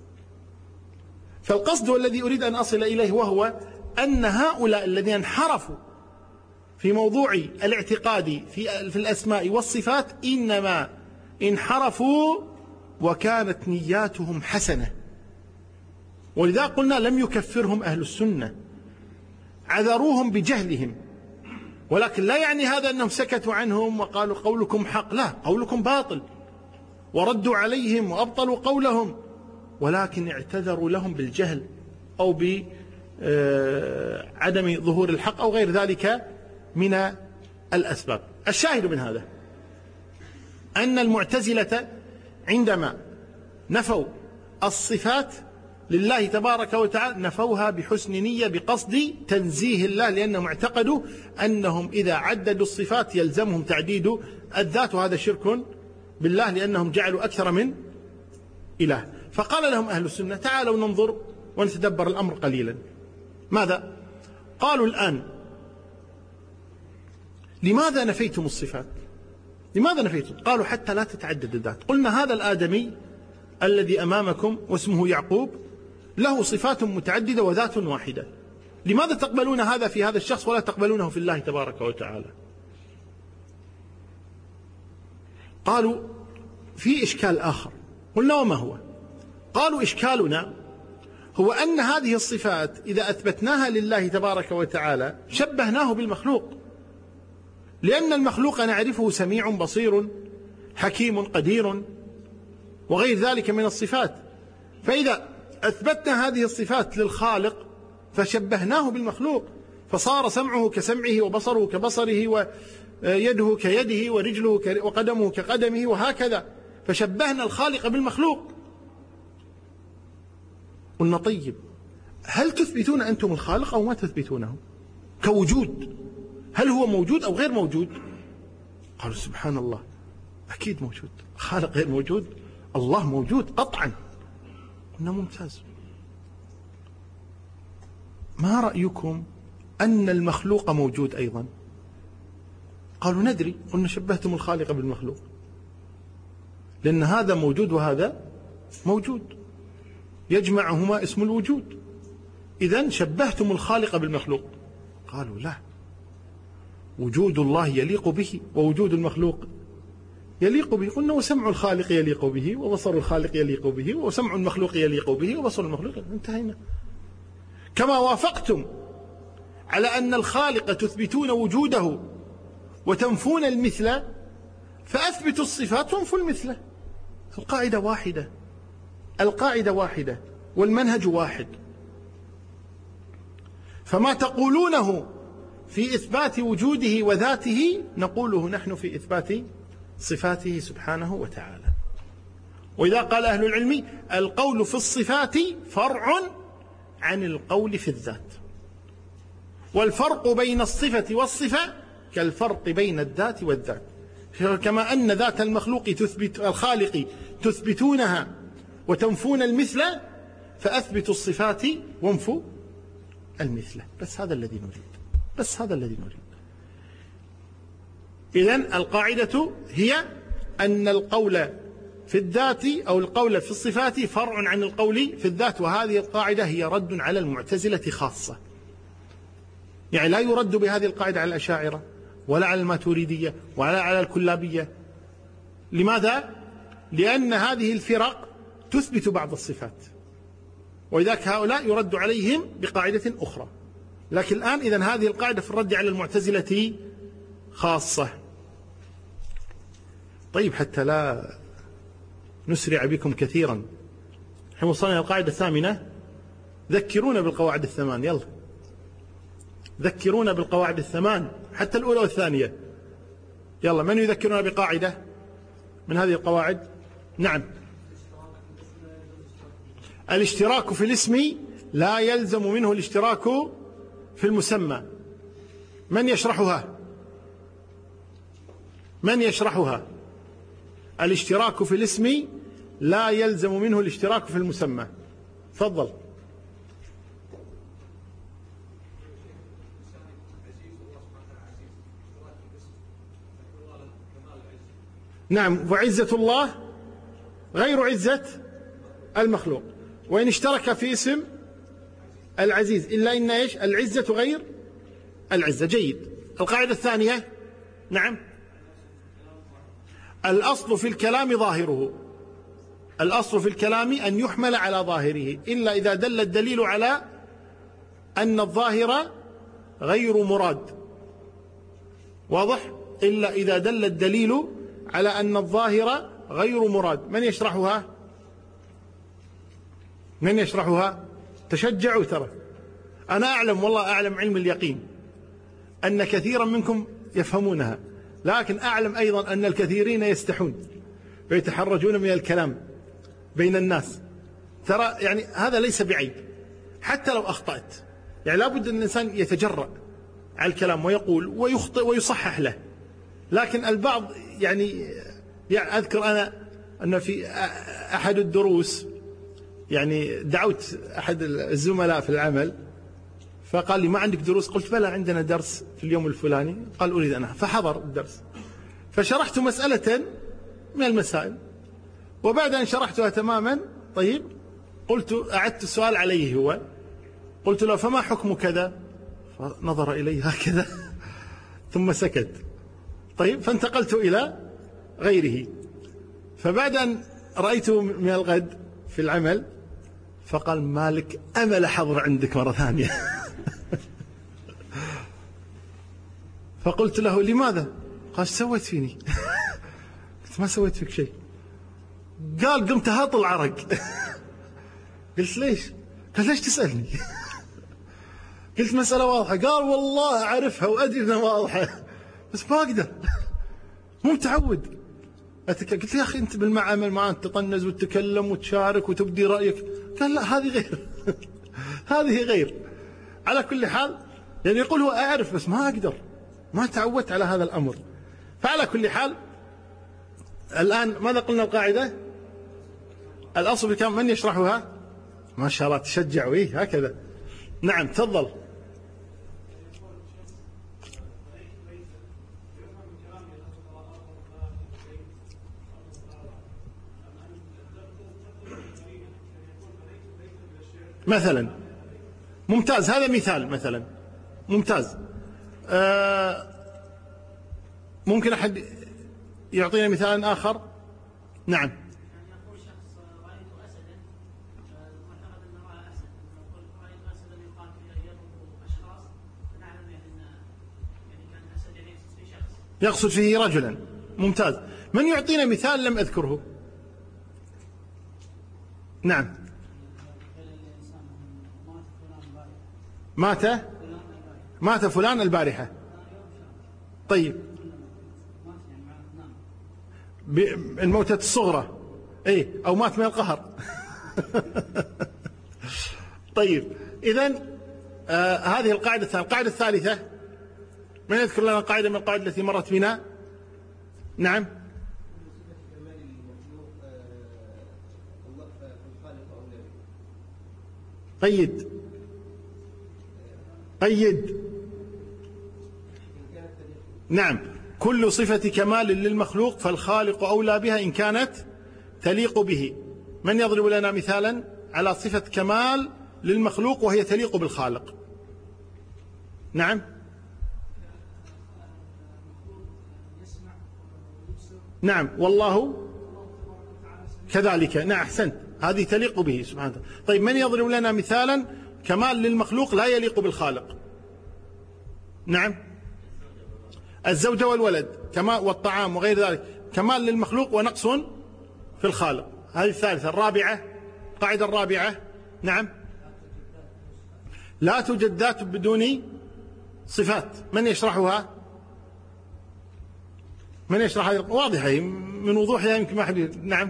فالقصد الذي أريد أن أصل إليه وهو أن هؤلاء الذين انحرفوا في موضوع الاعتقاد في الأسماء والصفات إنما انحرفوا وكانت نياتهم حسنة، ولذا قلنا لم يكفرهم أهل السنة، عذروهم بجهلهم، ولكن لا يعني هذا أنهم سكتوا عنهم وقالوا قولكم حق، لا، قولكم باطل، وردوا عليهم وأبطلوا قولهم، ولكن اعتذروا لهم بالجهل أو بعدم ظهور الحق أو غير ذلك من الأسباب. الشاهد من هذا أن المعتزلة عندما نفوا الصفات لله تبارك وتعالى نفوها بحسن نية بقصد تنزيه الله، لأنهم اعتقدوا أنهم إذا عددوا الصفات يلزمهم تعديد الذات، وهذا شرك بالله لأنهم جعلوا أكثر من إله. فقال لهم أهل السنة تعالوا ننظر ونتدبر الأمر قليلا. ماذا؟ قالوا الآن لماذا نفيتم الصفات؟ لماذا نفيتم؟ قالوا حتى لا تتعدد الذات. قلنا هذا الآدمي الذي أمامكم واسمه يعقوب له صفات متعددة وذات واحدة، لماذا تقبلون هذا في هذا الشخص ولا تقبلونه في الله تبارك وتعالى؟ قالوا في إشكال آخر. قلنا وما هو؟ قالوا إشكالنا هو أن هذه الصفات إذا أثبتناها لله تبارك وتعالى شبهناه بالمخلوق، لأن المخلوق نعرفه سميع بصير حكيم قدير وغير ذلك من الصفات، فإذا أثبتنا هذه الصفات للخالق فشبهناه بالمخلوق، فصار سمعه كسمعه وبصره كبصره ويده كيده ورجله وقدمه كقدمه وهكذا، فشبهنا الخالق بالمخلوق. قلنا طيب هل تثبتون أنتم الخالق أو ما تثبتونه كوجود؟ هل هو موجود أو غير موجود؟ قالوا سبحان الله أكيد موجود، خالق غير موجود؟ الله موجود قطعا. قلنا ممتاز، ما رأيكم أن المخلوق موجود أيضا؟ قالوا ندري. قلنا شبهتم الخالق بالمخلوق، لأن هذا موجود وهذا موجود، يجمعهما اسم الوجود، إذن شبهتم الخالق بالمخلوق. قالوا لا، وجود الله يليق به ووجود المخلوق يليق به. قلنا وسمع الخالق يليق به وبصر الخالق يليق به وسمع المخلوق يليق به وبصر المخلوق. انتهينا. كما وافقتم على أن الخالق تثبتون وجوده وتنفون المثل فأثبتوا الصفات وانفوا المثل. القاعدة واحدة، القاعدة واحدة والمنهج واحد. فما تقولونه في إثبات وجوده وذاته نقوله نحن في إثبات صفاته سبحانه وتعالى. وإذا قال أهل العلم القول في الصفات فرع عن القول في الذات، والفرق بين الصفة والصفة كالفرق بين الذات والذات. كما أن ذات المخلوق الخالق تثبتونها وتنفون المثل فأثبتوا الصفات وانفوا المثل. بس هذا الذي نريد، بس هذا الذي نريد. إذن القاعدة هي أن القول في الذات أو القول في الصفات فرع عن القول في الذات، وهذه القاعدة هي رد على المعتزلة خاصة. يعني لا يرد بهذه القاعدة على الأشاعرة ولا على الماتريدية ولا على الكلابية. لماذا؟ لأن هذه الفرق تثبت بعض الصفات، وإذاك هؤلاء يرد عليهم بقاعدة أخرى. لكن الآن إذن هذه القاعدة في الرد على المعتزلة خاصة. طيب حتى لا نسرع بكم كثيرا، نحن وصلنا إلى القاعدة الثامنة. ذكرونا بالقواعد الثمان، يلا ذكرونا بالقواعد الثمان حتى الأولى والثانية. يلا من يذكرنا بقاعدة من هذه القواعد؟ نعم. الاشتراك في الاسم لا يلزم منه الاشتراك في المسمى. من يشرحها؟ من يشرحها؟ الاشتراك في الاسم لا يلزم منه الاشتراك في المسمى. تفضل. نعم، وعزة الله غير عزة المخلوق، وإن اشترك في اسم العزيز إلا إن إيش؟ العزة غير العزة. جيد. القاعدة الثانية. نعم. الأصل في الكلام ظاهره، الأصل في الكلام أن يحمل على ظاهره إلا إذا دل الدليل على أن الظاهر غير مراد. واضح؟ إلا إذا دل الدليل على أن الظاهر غير مراد. من يشرحها؟ من يشرحها؟ تشجعوا، ترى أنا أعلم، والله أعلم علم اليقين أن كثيرا منكم يفهمونها، لكن أعلم أيضا أن الكثيرين يستحون ويتحرجون من الكلام بين الناس. ترى يعني هذا ليس بعيب حتى لو أخطأت، يعني لابد أن الإنسان يتجرأ على الكلام ويقول ويخطئ ويصحح له. لكن البعض يعني أذكر أنا أن في أحد الدروس يعني دعوت أحد الزملاء في العمل فقال لي: ما عندك دروس؟ قلت: بلى عندنا درس في اليوم الفلاني. قال: أريد أنا. فحضر الدرس، فشرحت مسألة من المسائل، وبعد أن شرحتها تماما طيب قلت أعدت السؤال عليه هو، قلت له: فما حكم كذا؟ فنظر إلي هكذا ثم سكت. طيب فانتقلت إلى غيره، فبعد أن رأيته من الغد في العمل فقال: مالك أمل حضر عندك مرة ثانية. فقلت له: لماذا؟ قال: سويت فيني؟ قلت: ما سويت فيك شيء. قال: قمت هاط العرق. قلت: ليش؟ قال: ليش تسألني؟ قلت: مسألة واضحة. قال: والله أعرفها وأدري أنها واضحة بس ما أقدر، مو متعود. قلت: يا أخي أنت بالمعامل معاه تطنز وتتكلم وتشارك وتبدي رأيك. قال: لا، هذه غير. هذه غير. على كل حال يعني يقول هو أعرف بس ما أقدر، ما تعودت على هذا الأمر. فعلى كل حال الآن ماذا قلنا؟ القاعدة الأصل بكم؟ من يشرحها؟ ما شاء الله تشجعوا. إيه هكذا. نعم تفضل. مثلا ممتاز، هذا مثال مثلا ممتاز. ممكن أحد يعطينا مثال آخر؟ نعم. يقول شخص: رأيت أسدا، معتقد أنه رأى أسد، رأيت أسدا يقاتل يضرب أشخاص، فنعلم يعني أن كان أسد يقصد في شخص، يقصد فيه رجلا. ممتاز. من يعطينا مثال لم أذكره؟ نعم. مات فلان البارحة. طيب، الموتة الصغرى، اي، او مات من القهر. طيب، اذن هذه القاعدة الثانية. القاعدة الثالثة، من يذكر لنا قاعدة من القواعد التي مرت بنا؟ نعم. قيد. نعم. كل صفة كمال للمخلوق فالخالق أولى بها إن كانت تليق به. من يضرب لنا مثالا على صفة كمال للمخلوق وهي تليق بالخالق؟ نعم. نعم، والله كذلك. نعم، أحسنت، هذه تليق به سبحانه وتعالى. طيب، من يضرب لنا مثالا كمال للمخلوق لا يليق بالخالق؟ نعم. الزوجة والولد كمال، والطعام وغير ذلك كمال للمخلوق ونقص في الخالق. هذه الثالثة. الرابعة، القاعدة الرابعة. نعم. لا توجد ذات بدون صفات. من يشرحها؟ من يشرح هذه؟ واضحة من وضوحها، يمكن ما حد. نعم.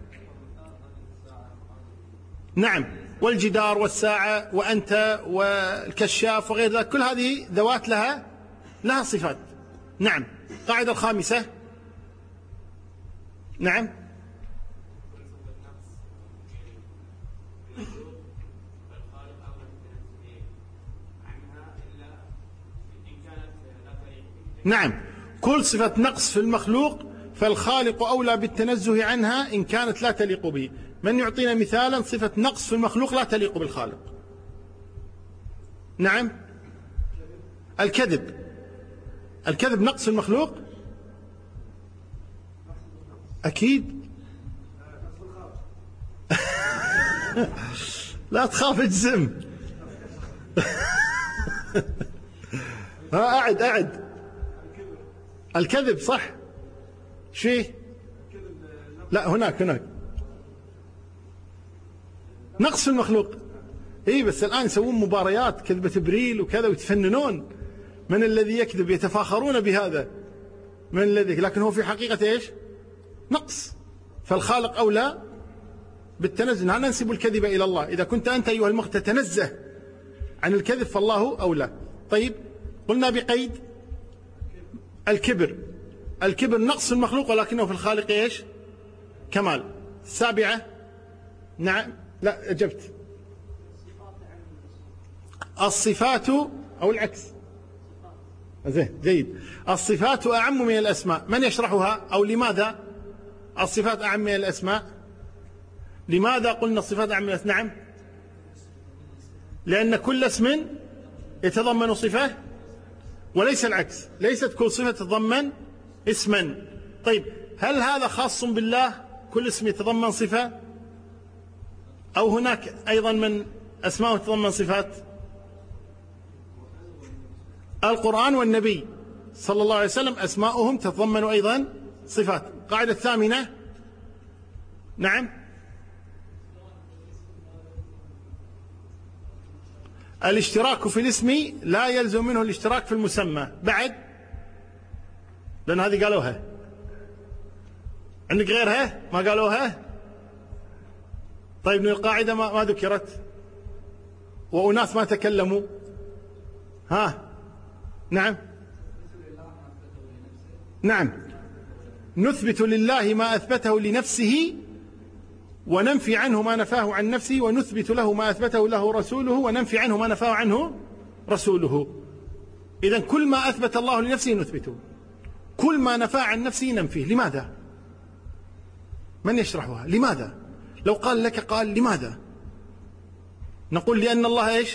نعم، والجدار والساعة وأنت والكشاف وغير ذلك، كل هذه ذوات لها صفات. نعم. القاعدة الخامسة. نعم. نعم، كل صفة نقص في المخلوق فالخالق أولى بالتنزه عنها إن كانت لا تليق به. من يعطينا مثالا صفة نقص في المخلوق لا تليق بالخالق؟ نعم. الكذب نقص في المخلوق؟ أكيد. لا تخاف، اجزم. أعد. الكذب صح. شيء؟ لا، هناك نقص في المخلوق. اي، بس الآن يسوون مباريات كذبة ابريل وكذا ويتفننون من الذي يكذب، يتفاخرون بهذا من الذي، لكن هو في حقيقة ايش؟ نقص. فالخالق أولى بالتنزه. لا ننسب الكذب إلى الله. إذا كنت أنت أيها المخ تتنزه عن الكذب فالله أولى. طيب، قلنا بقيد الكبر نقص المخلوق ولكنه في الخالق ايش؟ كمال. السابعة. نعم. لا، أجبت. الصفات أو العكس. زين، جيد. الصفات أعم من الأسماء. من يشرحها؟ أو لماذا الصفات أعم من الأسماء؟ لماذا قلنا الصفات أعم من الأسماء؟ نعم. لأن كل اسم يتضمن صفة وليس العكس. ليست كل صفة تتضمن اسما. طيب، هل هذا خاص بالله كل اسم يتضمن صفة، أو هناك أيضا من أسماء تتضمن صفات؟ القرآن والنبي صلى الله عليه وسلم أسماؤهم تتضمن أيضا صفات. القاعدة الثامنة. نعم. الاشتراك في الاسم لا يلزم منه الاشتراك في المسمى. بعد، لأن هذه قالوها. عندك غيرها ما قالوها؟ طيب، من القاعدة ما ذكرت وأناس ما تكلموا. نعم. نعم، نثبت لله ما أثبته لنفسه وننفي عنه ما نفاه عن نفسه، ونثبت له ما أثبته له رسوله وننفي عنه ما نفاه عنه رسوله. إذن كل ما أثبت الله لنفسه نثبته، كل ما نفى عن نفسه ننفيه. لماذا؟ من يشرحها؟ لماذا؟ لو قال لك قال لماذا؟ نقول لأن الله إيش؟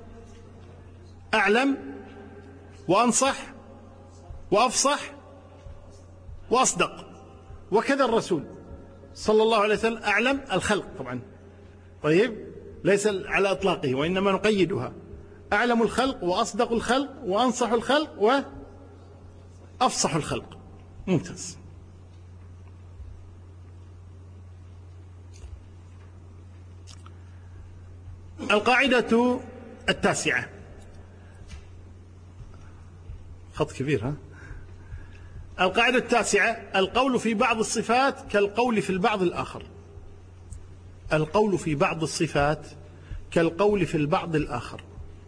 أعلم وأنصح وأفصح وأصدق، وكذا الرسول صلى الله عليه وسلم أعلم الخلق طبعا. طيب، ليس على إطلاقه، وإنما نقيدها. أعلم الخلق وأصدق الخلق وأنصح الخلق أفصح الخلق. ممتاز. القاعدة التاسعة، خط كبير ها. القاعدة التاسعة: القول في بعض الصفات كالقول في البعض الآخر. القول في بعض الصفات كالقول في البعض الآخر.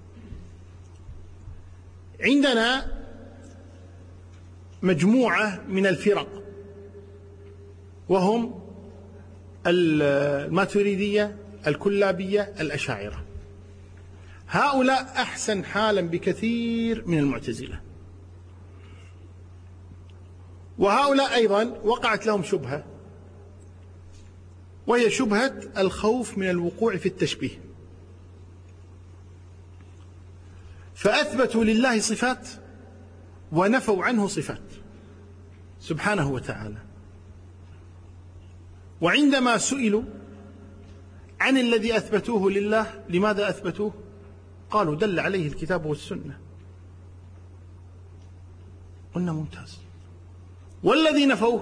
عندنا مجموعة من الفرق وهم الماتريدية، الكلابية، الأشاعرة. هؤلاء أحسن حالا بكثير من المعتزلة. وهؤلاء أيضا وقعت لهم شبهة، وهي شبهة الخوف من الوقوع في التشبيه، فأثبتوا لله صفات ونفوا عنه صفات سبحانه وتعالى. وعندما سئلوا عن الذي أثبتوه لله لماذا أثبتوه، قالوا دل عليه الكتاب والسنة. قلنا ممتاز. والذي نفوه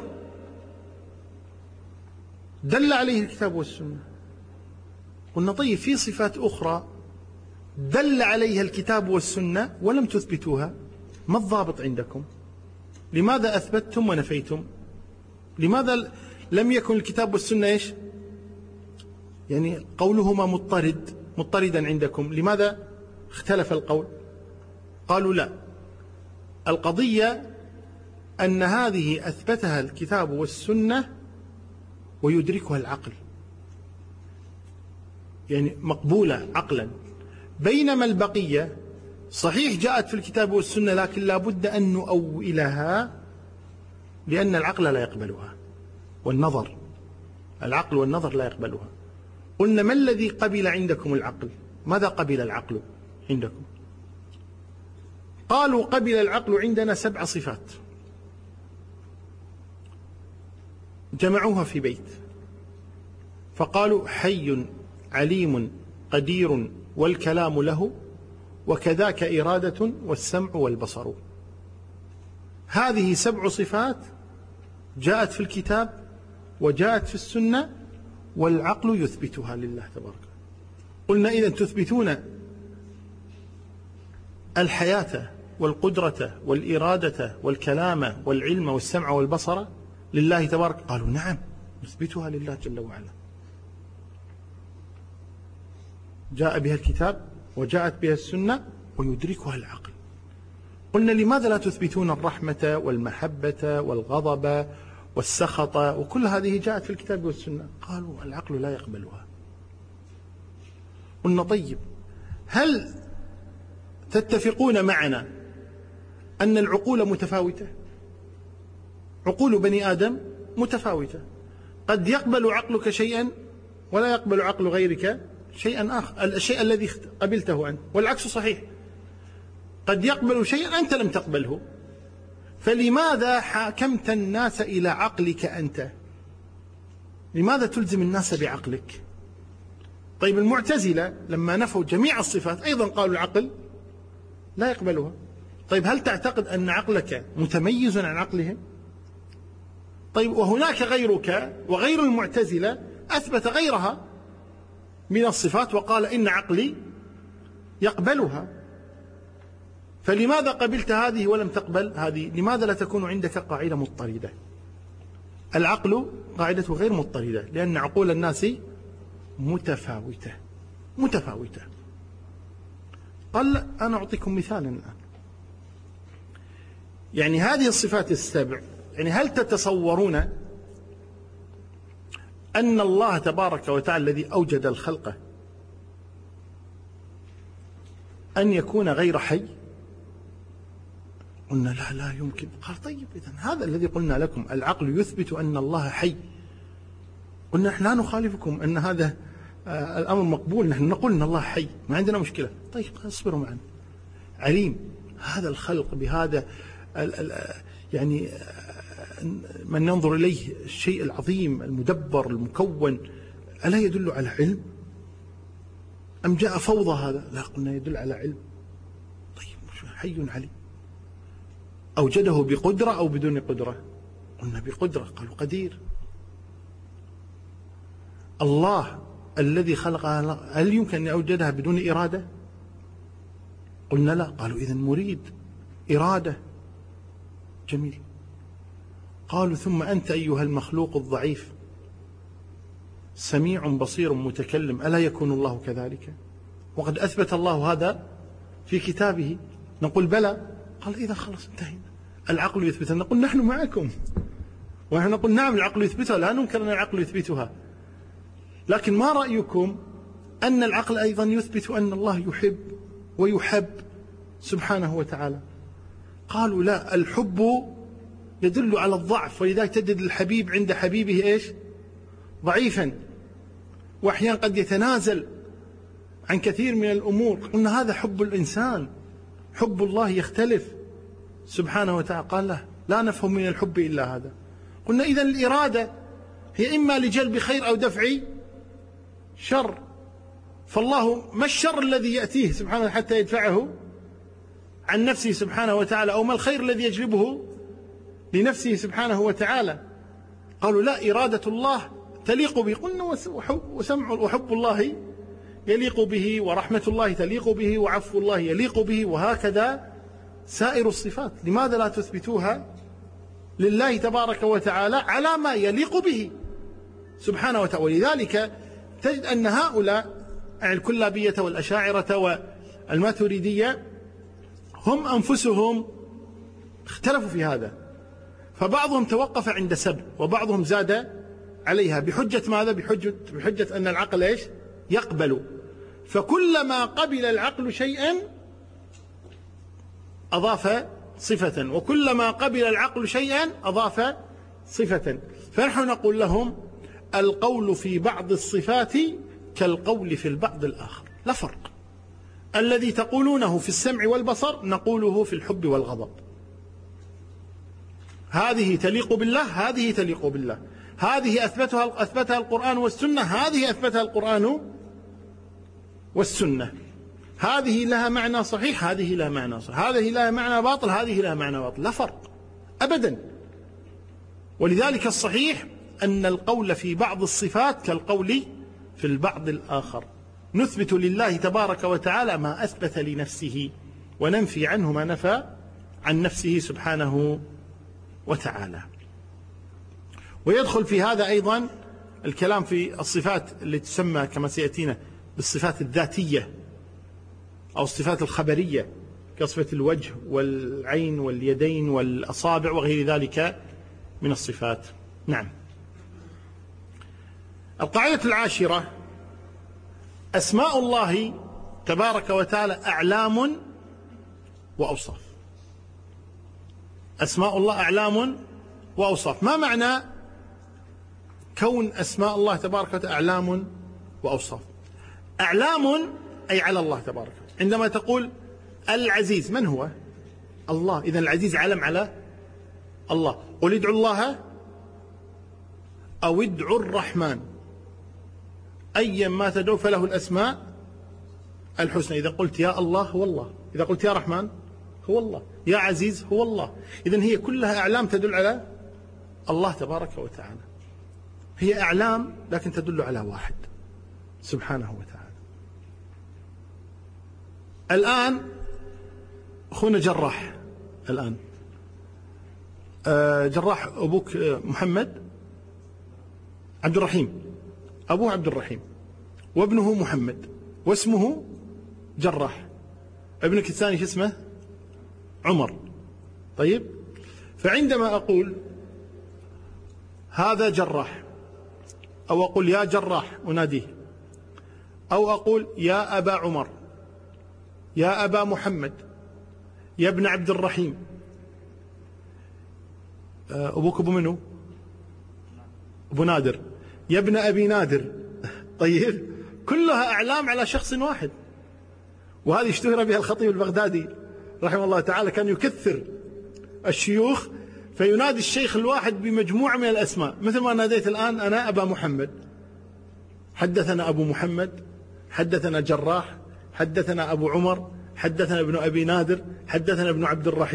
دل عليه الكتاب والسنة. قلنا طيب في صفات أخرى دل عليها الكتاب والسنة ولم تثبتوها، ما الضابط عندكم؟ لماذا أثبتتم ونفيتم؟ لماذا لم يكن الكتاب والسنة إيش؟ يعني قولهما مضطردا عندكم، لماذا اختلف القول؟ قالوا لا، القضية أن هذه أثبتها الكتاب والسنة ويدركها العقل، يعني مقبولة عقلا، بينما البقية صحيح جاءت في الكتاب والسنة لكن لا بد أن نؤولها لأن العقل لا يقبلها، والنظر، العقل والنظر لا يقبلها. قلنا ما الذي قبل عندكم العقل؟ ماذا قبل العقل عندكم؟ قالوا قبل العقل عندنا 7 صفات جمعوها في بيت، فقالوا حي عليم قدير والكلام له وكذاك إرادة والسمع والبصر. هذه 7 صفات جاءت في الكتاب وجاءت في السنة والعقل يثبتها لله تبارك. قلنا إذن تثبتون الحياة والقدرة والإرادة والكلام والعلم والسمع والبصر لله تبارك؟ قالوا نعم نثبتها لله جل وعلا، جاء بها الكتاب وجاءت بها السنة ويدركها العقل. قلنا لماذا لا تثبتون الرحمة والمحبة والغضب والسخط وكل هذه جاءت في الكتاب والسنة؟ قالوا العقل لا يقبلها. قلنا طيب هل تتفقون معنا أن العقول متفاوتة؟ عقول بني آدم متفاوتة، قد يقبل عقلك شيئا ولا يقبل عقل غيرك شيئا آخر، الشيء الذي قبلته أنت، والعكس صحيح، قد يقبل شيئا أنت لم تقبله. فلماذا حاكمت الناس إلى عقلك أنت؟ لماذا تلزم الناس بعقلك؟ طيب المعتزلة لما نفوا جميع الصفات أيضا قالوا العقل لا يقبلها. طيب هل تعتقد أن عقلك متميز عن عقلهم؟ طيب وهناك غيرك وغير المعتزلة أثبت غيرها من الصفات وقال إن عقلي يقبلها، فلماذا قبلت هذه ولم تقبل هذه؟ لماذا لا تكون عندك قاعدة مضطردة؟ العقل قاعدته غير مضطردة لأن عقول الناس متفاوتة. قال أنا أعطيكم مثالا الآن، يعني هذه الصفات ال7، يعني هل تتصورون أن الله تبارك وتعالى الذي أوجد الخلق أن يكون غير حي؟ قلنا لا يمكن. قال طيب إذن هذا الذي قلنا لكم العقل يثبت أن الله حي، قلنا نحن لا نخالفكم أن هذا الأمر مقبول، نحن نقول أن الله حي ما عندنا مشكلة. طيب اصبروا معنا. عليم، هذا الخلق بهذا يعني من ينظر إليه الشيء العظيم المدبر المكون ألا يدل على علم؟ أم جاء فوضى هذا؟ لا، قلنا يدل على علم. طيب حي عليم. أوجده بقدرة أو بدون قدرة؟ قلنا بقدرة. قالوا قدير. الله الذي خلقها هل يمكن أن يوجدها بدون إرادة؟ قلنا لا. قالوا إذن مريد، إرادة. جميل. قالوا ثم أنت أيها المخلوق الضعيف سميع بصير متكلم، ألا يكون الله كذلك؟ وقد أثبت الله هذا في كتابه. نقول بلى. قال إذا خلص انتهينا، العقل يثبتها. نقول نحن معكم، ونحن نقول نعم العقل يثبتها، لا ننكر أن العقل يثبتها، لكن ما رأيكم أن العقل أيضا يثبت أن الله يحب ويحب سبحانه وتعالى؟ قالوا لا، الحب يدل على الضعف، ولذلك تجد الحبيب عند حبيبه إيش؟ ضعيفا، وأحيانا قد يتنازل عن كثير من الأمور. قلنا هذا حب الإنسان، حب الله يختلف سبحانه وتعالى. قال لا نفهم من الحب إلا هذا. قلنا إذن الإرادة هي إما لجلب خير أو دفع شر، فالله ما الشر الذي يأتيه سبحانه حتى يدفعه عن نفسه سبحانه وتعالى، أو ما الخير الذي يجلبه لنفسه سبحانه وتعالى؟ قالوا لا، إرادة الله تليق به. قلنا وسمع وحب الله يليق به، ورحمة الله تليق به، وعفو الله يليق به، وهكذا سائر الصفات. لماذا لا تثبتوها لله تبارك وتعالى على ما يليق به سبحانه وتعالى؟ ولذلك تجد أن هؤلاء الكلابية والأشاعرة والماتريدية هم أنفسهم اختلفوا في هذا، فبعضهم توقف عند سبع، وبعضهم زاد عليها بحجة ماذا؟ بحجة أن العقل إيش؟ يقبل، فكلما قبل العقل شيئا أضاف صفة، وكلما قبل العقل شيئا أضاف صفة. فنحن نقول لهم القول في بعض الصفات كالقول في البعض الآخر، لا فرق. الذي تقولونه في السمع والبصر نقوله في الحب والغضب. هذه تليق بالله، هذه تليق بالله، هذه أثبتها القرآن والسنة، هذه أثبتها القرآن والسنة، هذه لها معنى صحيح، هذه لها معنى صحيح، هذه لها معنى باطل، هذه لها معنى باطل، لا فرق أبدا. ولذلك الصحيح أن القول في بعض الصفات كالقول في البعض الآخر. نثبت لله تبارك وتعالى ما أثبت لنفسه، وننفي عنه ما نفى عن نفسه سبحانه وتعالى. ويدخل في هذا أيضا الكلام في الصفات اللي تسمى كما سيأتينا بالصفات الذاتية أو الصفات الخبرية، كصفة الوجه والعين واليدين والأصابع وغير ذلك من الصفات. نعم. القاعدة العاشرة: أسماء الله تبارك وتعالى أعلام وأوصاف. أسماء الله أعلام وأوصاف. ما معنى كون أسماء الله تبارك وتعالى أعلام وأوصاف؟ أعلام أي على الله تبارك وتعالى. عندما تقول العزيز، من هو؟ الله. إذن العزيز علم على الله. قل ادعوا الله أو ادعوا الرحمن أيا ما تدعو فله الأسماء الحسنى. إذا قلت يا الله هو الله، إذا قلت يا رحمن هو الله، يا عزيز هو الله. إذن هي كلها أعلام تدل على الله تبارك وتعالى. هي أعلام لكن تدل على واحد سبحانه وتعالى. الآن أخونا جراح، الآن جراح أبوك محمد عبد الرحيم، أبوه عبد الرحيم وابنه محمد واسمه جراح، ابنك الثاني شو اسمه؟ عمر. طيب، فعندما أقول هذا جراح، أو أقول يا جراح أناديه، أو أقول يا أبا عمر، يا أبا محمد، يا ابن عبد الرحيم، أبوك أبو منو؟ أبو نادر، يا ابن أبي نادر. طيب، كلها أعلام على شخص واحد. وهذه اشتهر بها الخطيب البغدادي رحمه الله تعالى، كان يكثر الشيوخ فينادي الشيخ الواحد بمجموعة من الأسماء، مثل ما ناديت الآن أنا أبا محمد، حدثنا أبو محمد، حدثنا جراح، حدثنا أبو عمر، حدثنا ابن أبي نادر، حدثنا ابن عبد الرحيم،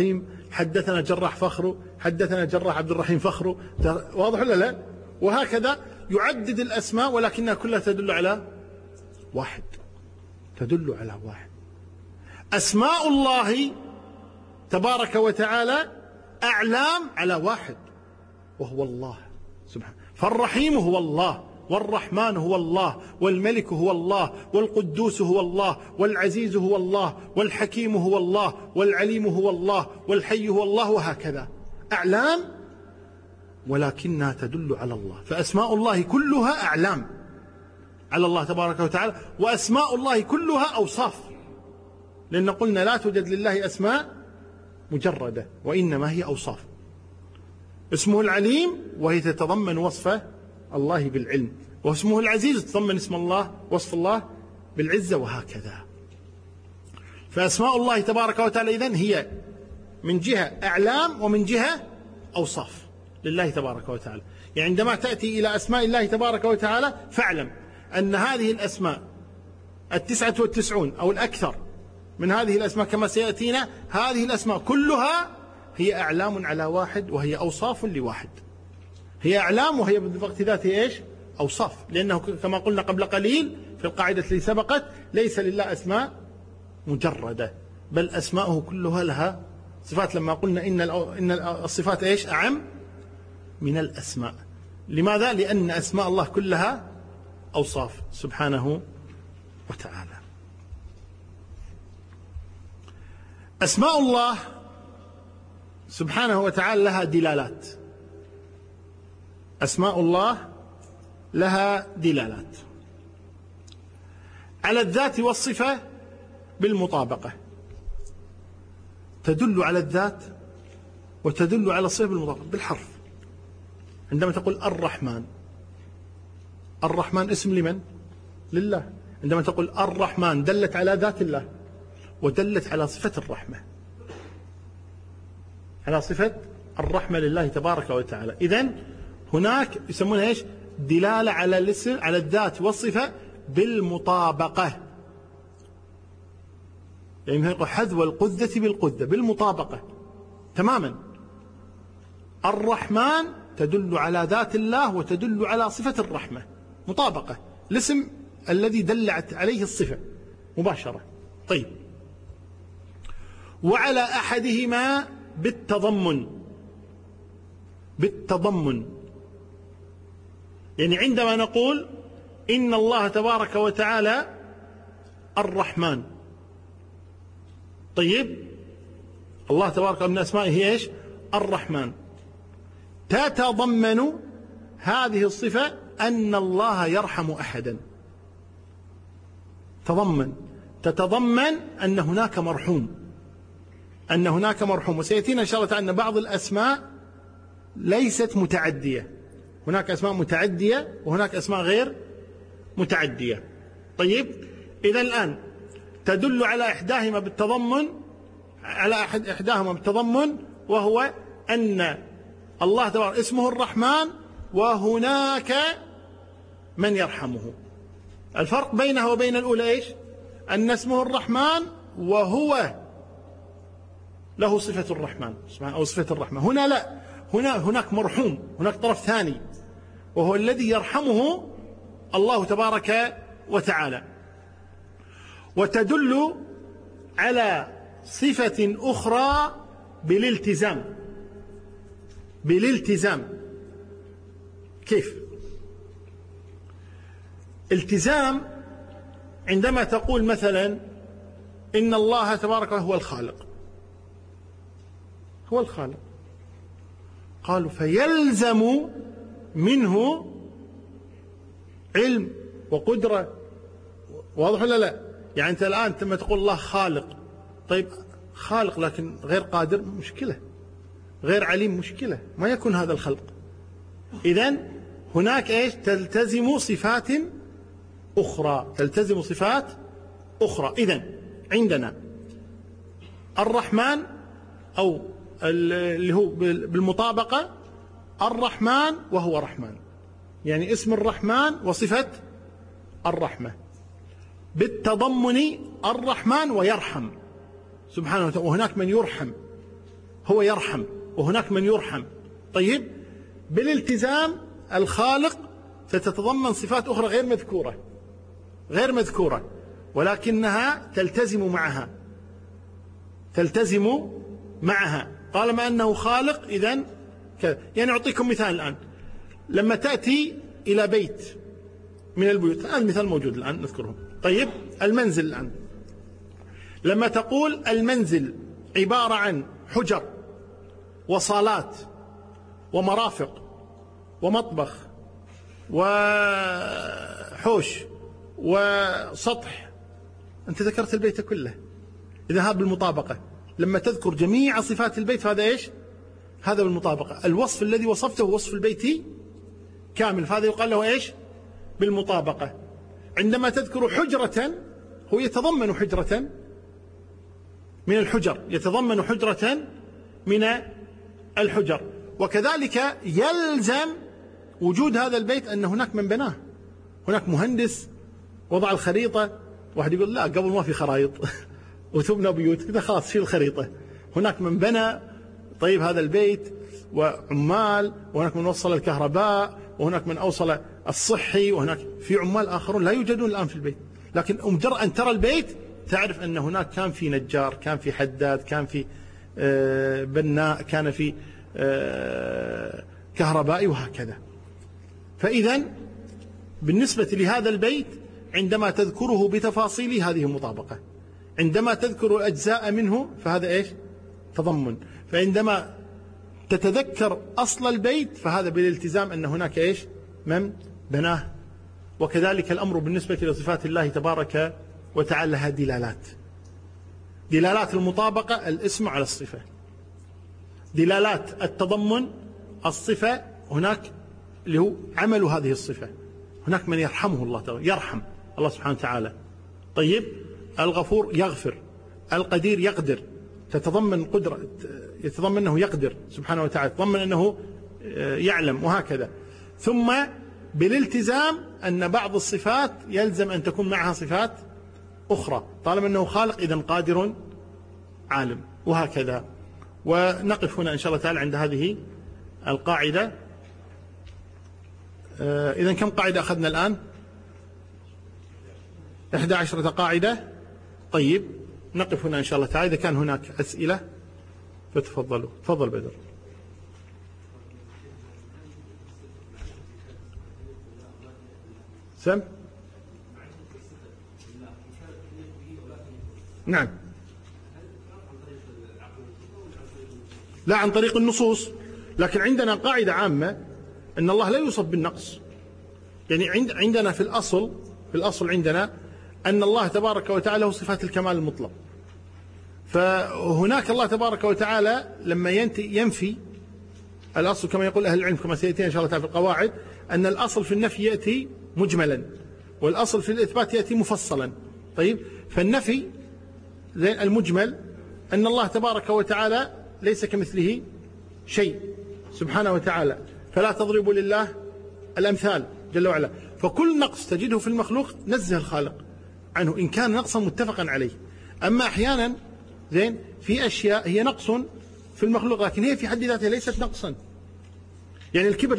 حدثنا جراح فخر، حدثنا جراح عبد الرحيم فخر، واضح ولا لا؟ وهكذا يعدد الأسماء ولكنها كلها تدل على واحد، تدل على واحد. أسماء الله تبارك وتعالى أعلام على واحد وهو الله سبحانه. فالرحيم هو الله، والرحمن هو الله، والملك هو الله، والقدوس هو الله، والعزيز هو الله، والحكيم هو الله، والعليم هو الله، والحي هو الله، وهكذا أعلام ولكنها تدل على الله. فأسماء الله كلها أعلام على الله تبارك وتعالى، وأسماء الله كلها أوصاف، لأن قلنا لا توجد لله أسماء مجردة وإنما هي أوصاف. اسمه العليم وهي تتضمن وصف الله بالعلم، واسمه العزيز تتضمن اسم الله وصف الله بالعزة، وهكذا. فأسماء الله تبارك وتعالى إذن هي من جهة أعلام ومن جهة أوصاف لله تبارك وتعالى. يعني عندما تأتي إلى أسماء الله تبارك وتعالى فاعلم أن هذه الأسماء 99 أو الأكثر من هذه الأسماء كما سيأتينا، هذه الأسماء كلها هي أعلام على واحد وهي أوصاف لواحد. هي أعلام وهي بالوقت ذاته إيش؟ أوصاف، لأنه كما قلنا قبل قليل في القاعدة التي سبقت ليس لله أسماء مجردة، بل أسماءه كلها لها صفات. لما قلنا إن الصفات إيش؟ أعم من الأسماء. لماذا؟ لأن أسماء الله كلها أوصاف سبحانه وتعالى. أسماء الله سبحانه وتعالى لها دلالات. أسماء الله لها دلالات على الذات والصفة بالمطابقة، تدل على الذات وتدل على الصفة بالمطابقة بالحرف. عندما تقول الرحمن، الرحمن اسم لمن؟ لله. عندما تقول الرحمن دلت على ذات الله ودلت على صفة الرحمة، على صفة الرحمة لله تبارك وتعالى. إذن هناك يسمونها إيش؟ دلالة على الاسم، على الذات والصفة بالمطابقة. يعني حذو القذة بالقذة بالمطابقة تماما. الرحمن تدل على ذات الله وتدل على صفة الرحمة، مطابقة الاسم الذي دلت عليه الصفة مباشرة. طيب، وعلى أحدهما بالتضمن. بالتضمن يعني عندما نقول إن الله تبارك وتعالى الرحمن، طيب الله تبارك من أسمائه هي إيش؟ الرحمن. تتضمن هذه الصفة أن الله يرحم أحدا. تتضمن أن هناك مرحوم، أن هناك مرحوم. وسيأتينا إن شاء الله تعالى أن بعض الأسماء ليست متعدية، هناك أسماء متعدية وهناك أسماء غير متعدية. طيب، إذا الآن تدل على إحداهما بالتضمن، على إحداهما بالتضمن، وهو أن الله تبارك اسمه الرحمن وهناك من يرحمه. الفرق بينها وبين الأولى إيش؟ أن اسمه الرحمن وهو له صفة الرحمن أو صفة الرحمة. هنا لا، هناك مرحوم، هناك طرف ثاني وهو الذي يرحمه الله تبارك وتعالى. وتدل على صفة أخرى بالالتزام. كيف؟ التزام عندما تقول مثلا إن الله تبارك هو الخالق، هو الخالق، قالوا فيلزم منه علم وقدرة. واضح ولا لا؟ يعني أنت الآن لما تقول الله خالق، طيب خالق لكن غير قادر، مشكلة. غير عليم، مشكلة. ما يكون هذا الخلق. إذن هناك إيش؟ تلتزم صفات أخرى، تلتزم صفات أخرى. إذن عندنا الرحمن أو اللي هو بالمطابقة الرحمن وهو رحمن، يعني اسم الرحمن وصفة الرحمة. بالتضمن الرحمن ويرحم سبحانه وتعالى، وهناك من يرحم هو يرحم وهناك من يرحم. طيب، بالالتزام الخالق ستتضمن صفات أخرى غير مذكورة ولكنها تلتزم معها طالما أنه خالق. إذن يعني أعطيكم مثال الآن، لما تأتي إلى بيت من البيوت، الآن مثال موجود الآن نذكرهم. طيب، المنزل الآن، لما تقول المنزل عبارة عن حجر وصالات ومرافق ومطبخ وحوش وسطح، أنت ذكرت البيت كله. إذا هذا بالمطابقة، لما تذكر جميع صفات البيت فهذا إيش؟ هذا بالمطابقة. الوصف الذي وصفته وصف البيت كامل، فهذا يقال له إيش؟ بالمطابقة. عندما تذكر حجرة، هو يتضمن حجرة من الحجر، يتضمن حجرة من الحجر. وكذلك يلزم وجود هذا البيت أن هناك من بناه، هناك مهندس وضع الخريطة. واحد يقول لا، قبل ما في خرائط وتبنى بيوت كذا، خلاص شيل الخريطة. هناك من بنى طيب هذا البيت وعمال، وهناك من وصل الكهرباء، وهناك من أوصل الصحي، وهناك في عمال آخرون لا يوجدون الآن في البيت. لكن مجرد أن ترى البيت تعرف أن هناك كان في نجار، كان في حداد، كان في بناء، كان في كهربائي، وهكذا. فإذا بالنسبة لهذا البيت عندما تذكره بتفاصيله هذه مطابقة، عندما تذكر أجزاء منه فهذا إيش؟ تضمن. فعندما تتذكر أصل البيت فهذا بالالتزام أن هناك إيش؟ من بناه. وكذلك الأمر بالنسبة لصفات الله تبارك وتعالى، لها دلالات المطابقة الاسم على الصفة، دلالات التضمن الصفة، هناك اللي هو عمل هذه الصفة. هناك من يرحمه الله تعالى، يرحم الله سبحانه وتعالى. طيب، الغفور يغفر، القدير يقدر، تتضمن قدرة، يتضمن أنه يقدر سبحانه وتعالى، يتضمن أنه يعلم، وهكذا. ثم بالالتزام أن بعض الصفات يلزم أن تكون معها صفات أخرى، طالما أنه خالق إذن قادر عالم، وهكذا. ونقف هنا إن شاء الله تعالى عند هذه القاعدة. إذن كم قاعدة أخذنا الآن؟ 11 قاعدة. طيب، نقف هنا إن شاء الله تعالى. إذا كان هناك أسئلة فتفضلوا. تفضل بدر. سم. نعم. لا، عن طريق النصوص، لكن عندنا قاعدة عامة أن الله لا يوصف بالنقص. يعني عندنا في الأصل عندنا أن الله تبارك وتعالى له صفات الكمال المطلق. فهناك الله تبارك وتعالى لما ينفي الأصل، كما يقول أهل العلم كما سيأتي إن شاء الله تعالى في القواعد، أن الأصل في النفي يأتي مجملا، والأصل في الإثبات يأتي مفصلا. طيب، فالنفي المجمل أن الله تبارك وتعالى ليس كمثله شيء سبحانه وتعالى، فلا تضربوا لله الأمثال جل وعلا. فكل نقص تجده في المخلوق نزه الخالق عنه إن كان نقصا متفقا عليه. أما أحيانا في أشياء هي نقص في المخلوق لكن هي في حد ذاتها ليست نقصا. يعني الكبر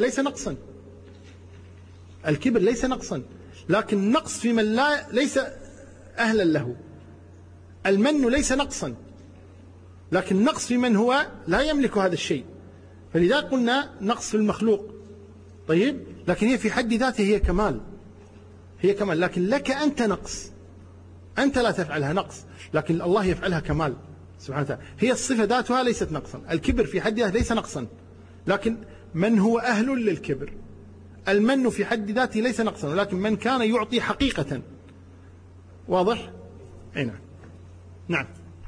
ليس نقصا، لكن نقص في من ليس أهلا له. المن ليس نقصا، لكن نقص في من هو لا يملك هذا الشيء. فلذا قلنا نقص في المخلوق. طيب، لكن هي في حد ذاتها هي كمال، لكن لك أنت نقص، أنت لا تفعلها نقص، لكن الله يفعلها كمال سبحانه وتعالى. هي الصفة ذاتها ليست نقصا. الكبر في حد ذاته ليس نقصا، لكن من هو أهل للكبر. المن في حد ذاته ليس نقصا، ولكن من كان يعطي حقيقة. واضح؟ أي نعم. نعم.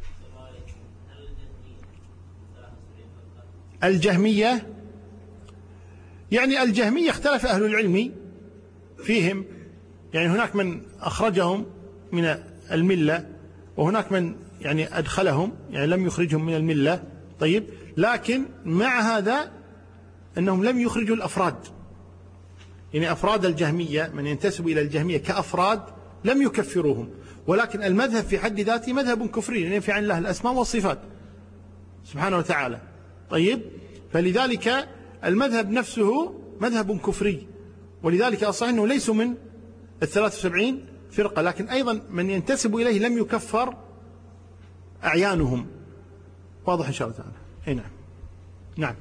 الجهمية، يعني الجهمية اختلف أهل العلم فيهم. يعني هناك من أخرجهم من الملة، وهناك من يعني أدخلهم، يعني لم يخرجهم من الملة. طيب، لكن مع هذا أنهم لم يخرجوا الأفراد. يعني أفراد الجهمية، من ينتسب إلى الجهمية كأفراد لم يكفروهم، ولكن المذهب في حد ذاته مذهب كفري، يعني ينفي عن الله الأسماء والصفات. سبحانه وتعالى. طيب، فلذلك المذهب نفسه مذهب كفري، ولذلك الصحيح أنه ليسوا من 73 فرقة، لكن أيضا من ينتسب إليه لم يكفر أعيانهم. واضح إن شاء الله تعالى. أي نعم. نعم.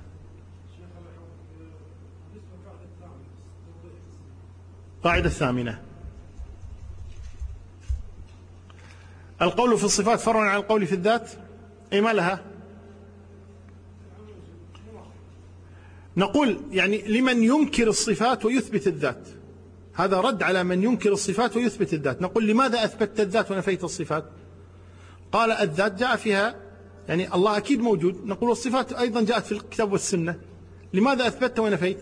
قاعدة الثامنة: القول في الصفات فرع عن القول في الذات. أي ما لها؟ نقول يعني لمن ينكر الصفات ويثبت الذات، هذا رد على من ينكر الصفات ويثبت الذات. نقول لماذا أثبتت الذات ونفيت الصفات؟ قال الذات جاء فيها يعني الله أكيد موجود، نقول والصفات أيضا جاءت في الكتاب والسنة، لماذا أثبتت ونفيت؟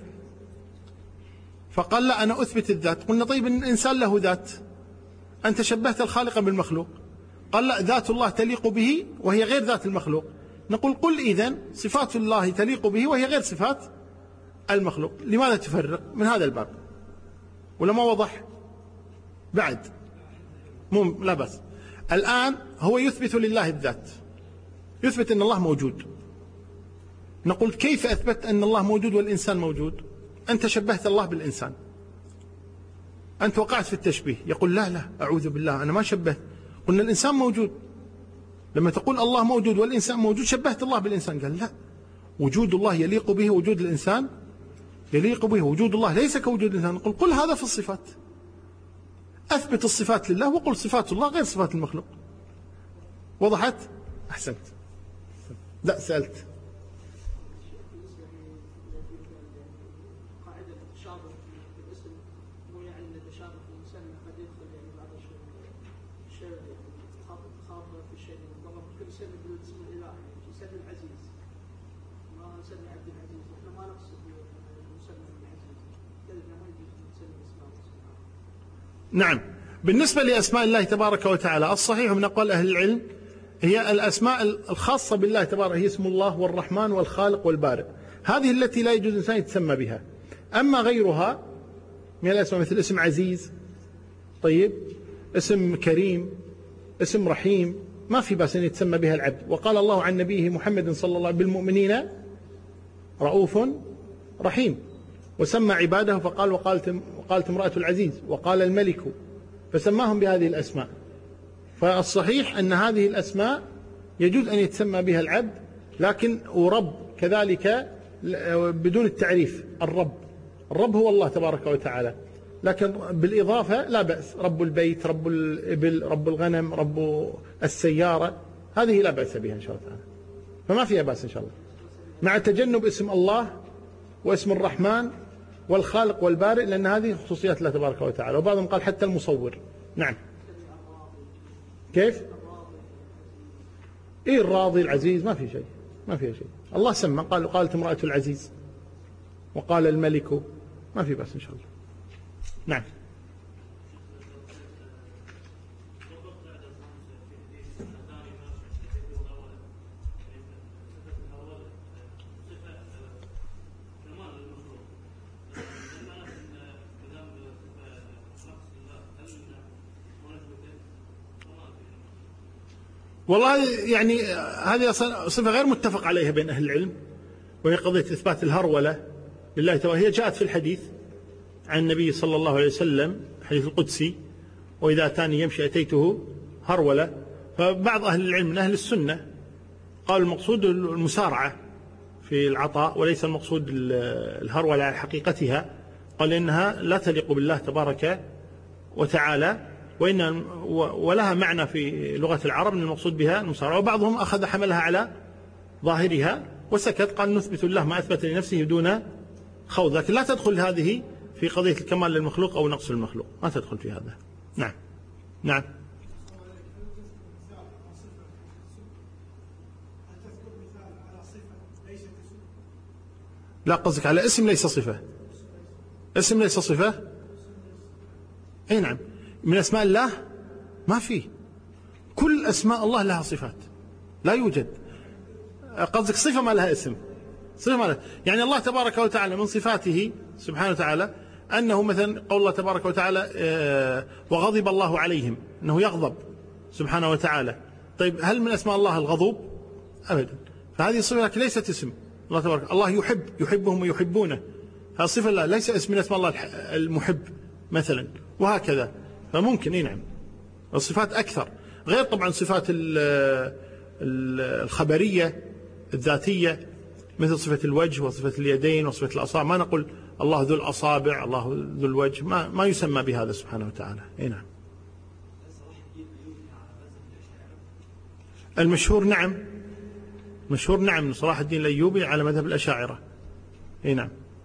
فقال لا أنا أثبت الذات. قلنا طيب الإنسان له ذات، أنت شبهت الخالق بالمخلوق. قال لا، ذات الله تليق به وهي غير ذات المخلوق. نقول قل إذن صفات الله تليق به وهي غير صفات المخلوق، لماذا تفرق؟ من هذا الباب. ولا ما وضح بعد؟ لا بس. الآن هو يثبت لله الذات، يثبت أن الله موجود. نقول كيف أثبت أن الله موجود والإنسان موجود؟ أنت شبهت الله بالإنسان، أنت وقعت في التشبيه. يقول لا أعوذ بالله، أنا ما شبهت، قلنا الإنسان موجود. لما تقول الله موجود والإنسان موجود شبهت الله بالإنسان. قال لا، وجود الله يليق به، وجود الإنسان يليق به، وجود الله ليس كوجود الإنسان. نقول قل هذا في الصفات، أثبت الصفات لله وقل صفات الله غير صفات المخلوق. وضحت؟ أحسنت. لا سألت. نعم. بالنسبة لأسماء الله تبارك وتعالى الصحيح من أقوال أهل العلم هي الأسماء الخاصة بالله تبارك، هي اسم الله والرحمن والخالق والبارئ، هذه التي لا يجوز الإنسان يتسمى بها. أما غيرها من الأسماء مثل اسم عزيز، طيب، اسم كريم، اسم رحيم، ما في بأس أن يتسمى بها العبد. وقال الله عن نبيه محمد صلى الله عليه وسلم بالمؤمنين رؤوف رحيم، وسمى عباده فقال وقالت امرأة العزيز، وقال الملك، فسماهم بهذه الأسماء. فالصحيح أن هذه الأسماء يجوز أن يتسمى بها العبد، لكن ورب كذلك بدون التعريف. الرب هو الله تبارك وتعالى، لكن بالإضافة لا بأس. رب البيت، رب الإبل، رب الغنم، رب السيارة، هذه لا بأس بها إن شاء الله تعالى، فما فيها بأس إن شاء الله، مع تجنب اسم الله واسم الرحمن والخالق والبارئ، لأن هذه خصوصيات الله تبارك وتعالى. وبعضهم قال حتى المصور. نعم. كيف؟ إيه الراضي العزيز، ما في شيء، ما فيها شيء. الله سمى، قالت امرأة العزيز، وقال الملك، ما في بأس إن شاء الله. نعم. والله يعني هذه صفة غير متفق عليها بين أهل العلم، وهي قضية إثبات الهرولة لله تعالى. هي جاءت في الحديث عن النبي صلى الله عليه وسلم، الحديث القدسي، وإذا أتاني يمشي أتيته هرولة. فبعض أهل العلم من أهل السنة قالوا المقصود المسارعة في العطاء، وليس المقصود الهرولة على حقيقتها، قال إنها لا تليق بالله تبارك وتعالى، ولها معنى في لغة العرب أن المقصود بها المسارعة. وبعضهم أخذ حملها على ظاهرها وسكت، قال نثبت الله ما أثبت لنفسه دون خوض، لكن لا تدخل هذه في قضية الكمال للمخلوق أو نقص المخلوق، ما تدخل في هذا. نعم. نعم. لا، قصدك على اسم ليس صفة. اسم ليس صفة. أي نعم. من أسماء الله ما فيه، كل أسماء الله لها صفات، لا يوجد. قصدك صفة ما لها اسم، صفة ما لها. يعني الله تبارك وتعالى من صفاته سبحانه وتعالى أنه مثلا قول الله تبارك وتعالى وغضب الله عليهم، أنه يغضب سبحانه وتعالى. طيب هل من أسماء الله الغضوب؟ أبدا. فهذه صفة لكن ليست اسم الله تبارك. الله يحب، يحبهم ويحبونه، هذه صفة لا ليس اسم من اسماء الله المحب مثلا، وهكذا. فممكن نعم الصفات أكثر، غير طبعا صفات الخبرية الذاتية مثل صفة الوجه وصفة اليدين وصفة الأصابع. ما نقول الله ذو الأصابع، الله ذو الوجه، ما يسمى بهذا سبحانه وتعالى. نعم. المشهور نعم، مشهور نعم صلاح الدين الأيوبي على مذهب الأشاعرة. نعم.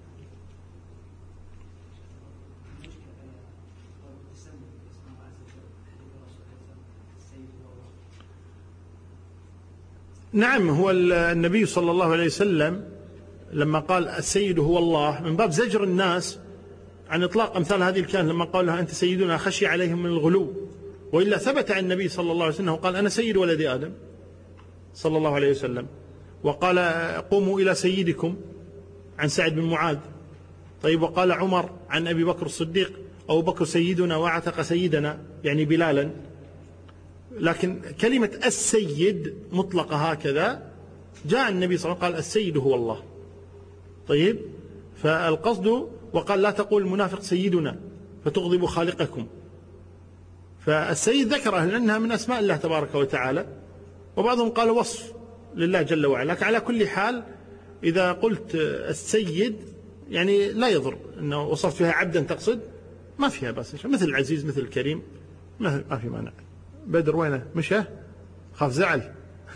نعم، هو النبي صلى الله عليه وسلم لما قال السيد هو الله من باب زجر الناس عن إطلاق أمثال هذه الكلمة، لما قال لها أنت سيدنا خشي عليهم من الغلو، وإلا ثبت عن النبي صلى الله عليه وسلم وقال أنا سيد ولد آدم صلى الله عليه وسلم. وقال قوموا إلى سيدكم عن سعد بن معاذ. طيب وقال عمر عن أبي بكر الصديق أبو بكر سيدنا واعتق سيدنا يعني بلالا. لكن كلمة السيد مطلقة هكذا جاء النبي صلى الله عليه وسلم قال السيد هو الله. طيب فالقصد وقال لا تقول المنافق سيدنا فتغضب خالقكم. فالسيد ذكره لأنها من أسماء الله تبارك وتعالى، وبعضهم قال وصف لله جل وعلا. لكن على كل حال إذا قلت السيد يعني لا يضر أنه وصفت فيها عبدا تقصد، ما فيها بس، مثل العزيز مثل الكريم ما في مانع. بدر وينه مشى خاف زعل.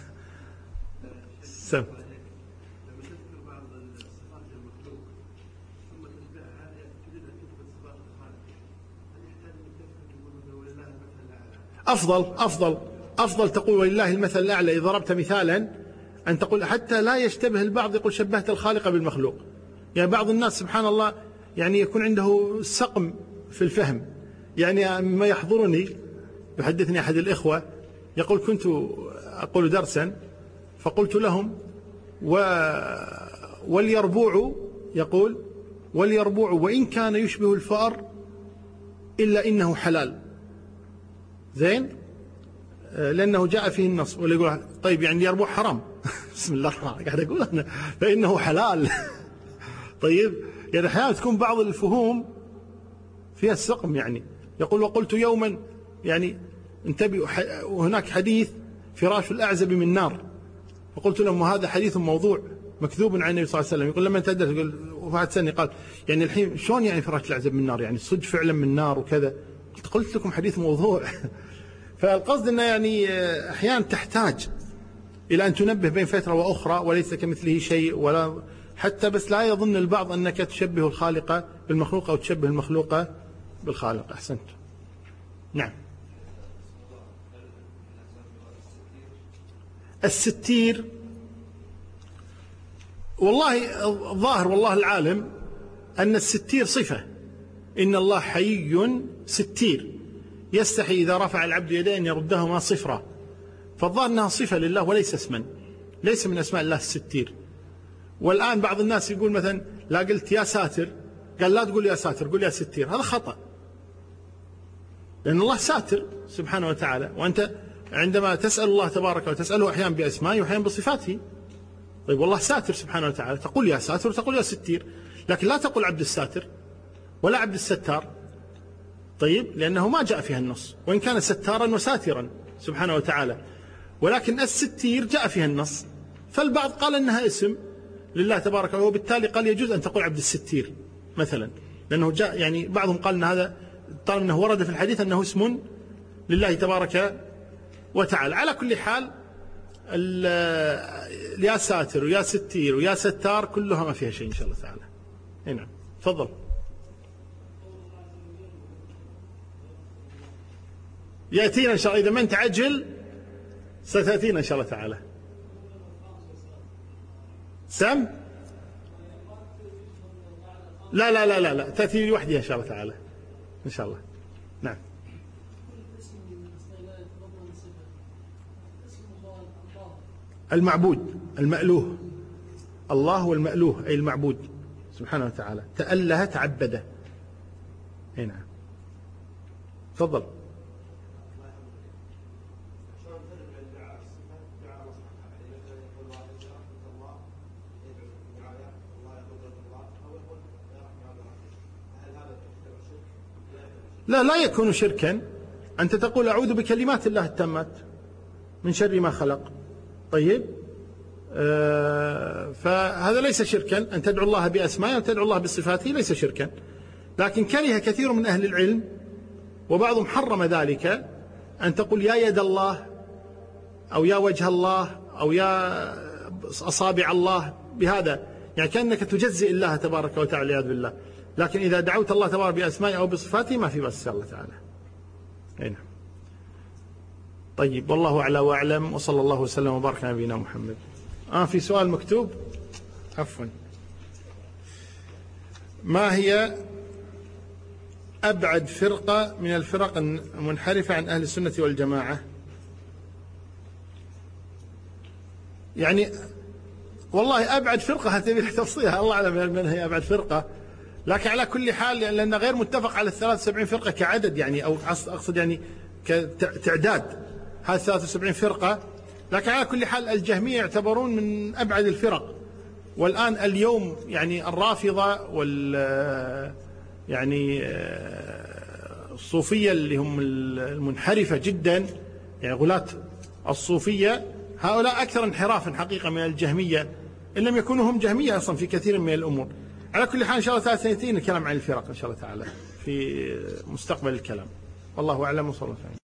سم. أفضل تقول ولله المثل الأعلى. إذا ضربت مثالا أن تقول حتى لا يشتبه البعض يقول شبهت الخالق بالمخلوق. يعني بعض الناس سبحان الله يعني يكون عنده سقم في الفهم. يعني ما يحضرني يحدثني أحد الإخوة يقول كنت أقول درسا فقلت لهم واليربوع، يقول واليربوع وإن كان يشبه الفأر إلا إنه حلال. زين، لأنه جاء فيه النص. ولا يقول طيب يعني اليربوع حرام. بسم الله الرحمن الرحيم، قاعد أقول أنا فإنه حلال. طيب يعني أحيانا تكون بعض الفهوم فيها السقم. يعني يقول وقلت يوما يعني انتبهوا وهناك حديث فراش الأعزب من نار، فقلت لهم وهذا حديث موضوع مكذوب عن النبي صلى الله عليه وسلم. يقول لما انتهى يقول وفات سنة قال يعني الحين شلون يعني فراش الأعزب من نار، يعني صدق فعلا من نار وكذا. قلت لكم حديث موضوع. فالقصد أنه يعني أحيانا تحتاج إلى أن تنبه بين فترة وأخرى وليس كمثله شيء، ولا حتى بس لا يظن البعض أنك تشبه الخالق بالمخلوق أو تشبه المخلوق بالخالق. أحسنت. نعم. الستير والله الظاهر والله العالم أن الستير صفة. إن الله حيي ستير يستحي إذا رفع العبد يديه أن يردهما صفرا. فالظاهر أنها صفة لله وليس اسما، ليس من أسماء الله الستير. والآن بعض الناس يقول مثلا لا قلت يا ساتر، قال لا تقول يا ساتر قل يا ستير. هذا خطأ، لأن الله ساتر سبحانه وتعالى، وأنت عندما تسأل الله تبارك وتسأله أحيانا بأسمائه وأحيانا بصفاته. طيب والله ساتر سبحانه وتعالى، تقول يا ساتر وتقول يا ستير، لكن لا تقول عبد الساتر ولا عبد الستار. طيب لأنه ما جاء فيها النص، وإن كان ستارا وساترا سبحانه وتعالى، ولكن الستير جاء فيها النص. فالبعض قال أنها اسم لله تبارك وتعالى، وبالتالي قال يجوز أن تقول عبد الستير مثلا، لأنه جاء يعني بعضهم قال أن هذا طالما أنه ورد في الحديث أنه اسم لله تبارك وتعالى. على كل حال يا ساتر ويا ستير ويا ستار كلها ما فيها شيء إن شاء الله تعالى. نعم تفضل. يأتينا إن شاء الله إذا ما انت عجل ستأتينا إن شاء الله تعالى. سم لا لا لا لا لا تأتي لوحدها إن شاء الله تعالى إن شاء الله. نعم. المعبود المألوه، الله هو المألوه أي المعبود سبحانه وتعالى. تأله تعبده. نعم تفضل. لا يكون شركا. أنت تقول أعوذ بكلمات الله التامات من شر ما خلق. طيب، فهذا ليس شركا. أن تدعو الله بأسمائه وتدعو الله بصفاته ليس شركا. لكن كره كثير من أهل العلم وبعضهم حرم ذلك أن تقول يا يد الله أو يا وجه الله أو يا أصابع الله، بهذا يعني كأنك تجزئ الله تبارك وتعالى والعياذ بالله. لكن إذا دعوت الله تبارك بأسمائه أو بصفاته ما في بأس الله تعالى. نعم. طيب، والله أعلى وأعلم، وصلى الله وسلم وبارك على نبينا محمد. في سؤال مكتوب، عفوا. ما هي أبعد فرقة من الفرق المنحرفة عن أهل السنة والجماعة؟ يعني والله أبعد فرقة هتبي تفصيلها، الله أعلم من هي أبعد فرقة. لكن على كل حال لأن غير متفق على 73 فرقة كعدد، يعني أو أقصد يعني كتعداد هذه 73 فرقة. لكن على كل حال الجهمية يعتبرون من أبعد الفرق. والآن اليوم يعني الرافضة يعني الصوفية اللي هم المنحرفة جدا، يعني غلاة الصوفية، هؤلاء أكثر انحرافا حقيقة من الجهمية، إن لم يكونوا هم جهمية أصلا في كثير من الأمور. على كل حال إن شاء الله 3 سنتين الكلام عن الفرق إن شاء الله تعالى في مستقبل الكلام. والله أعلم وصلى الله عليه وسلم.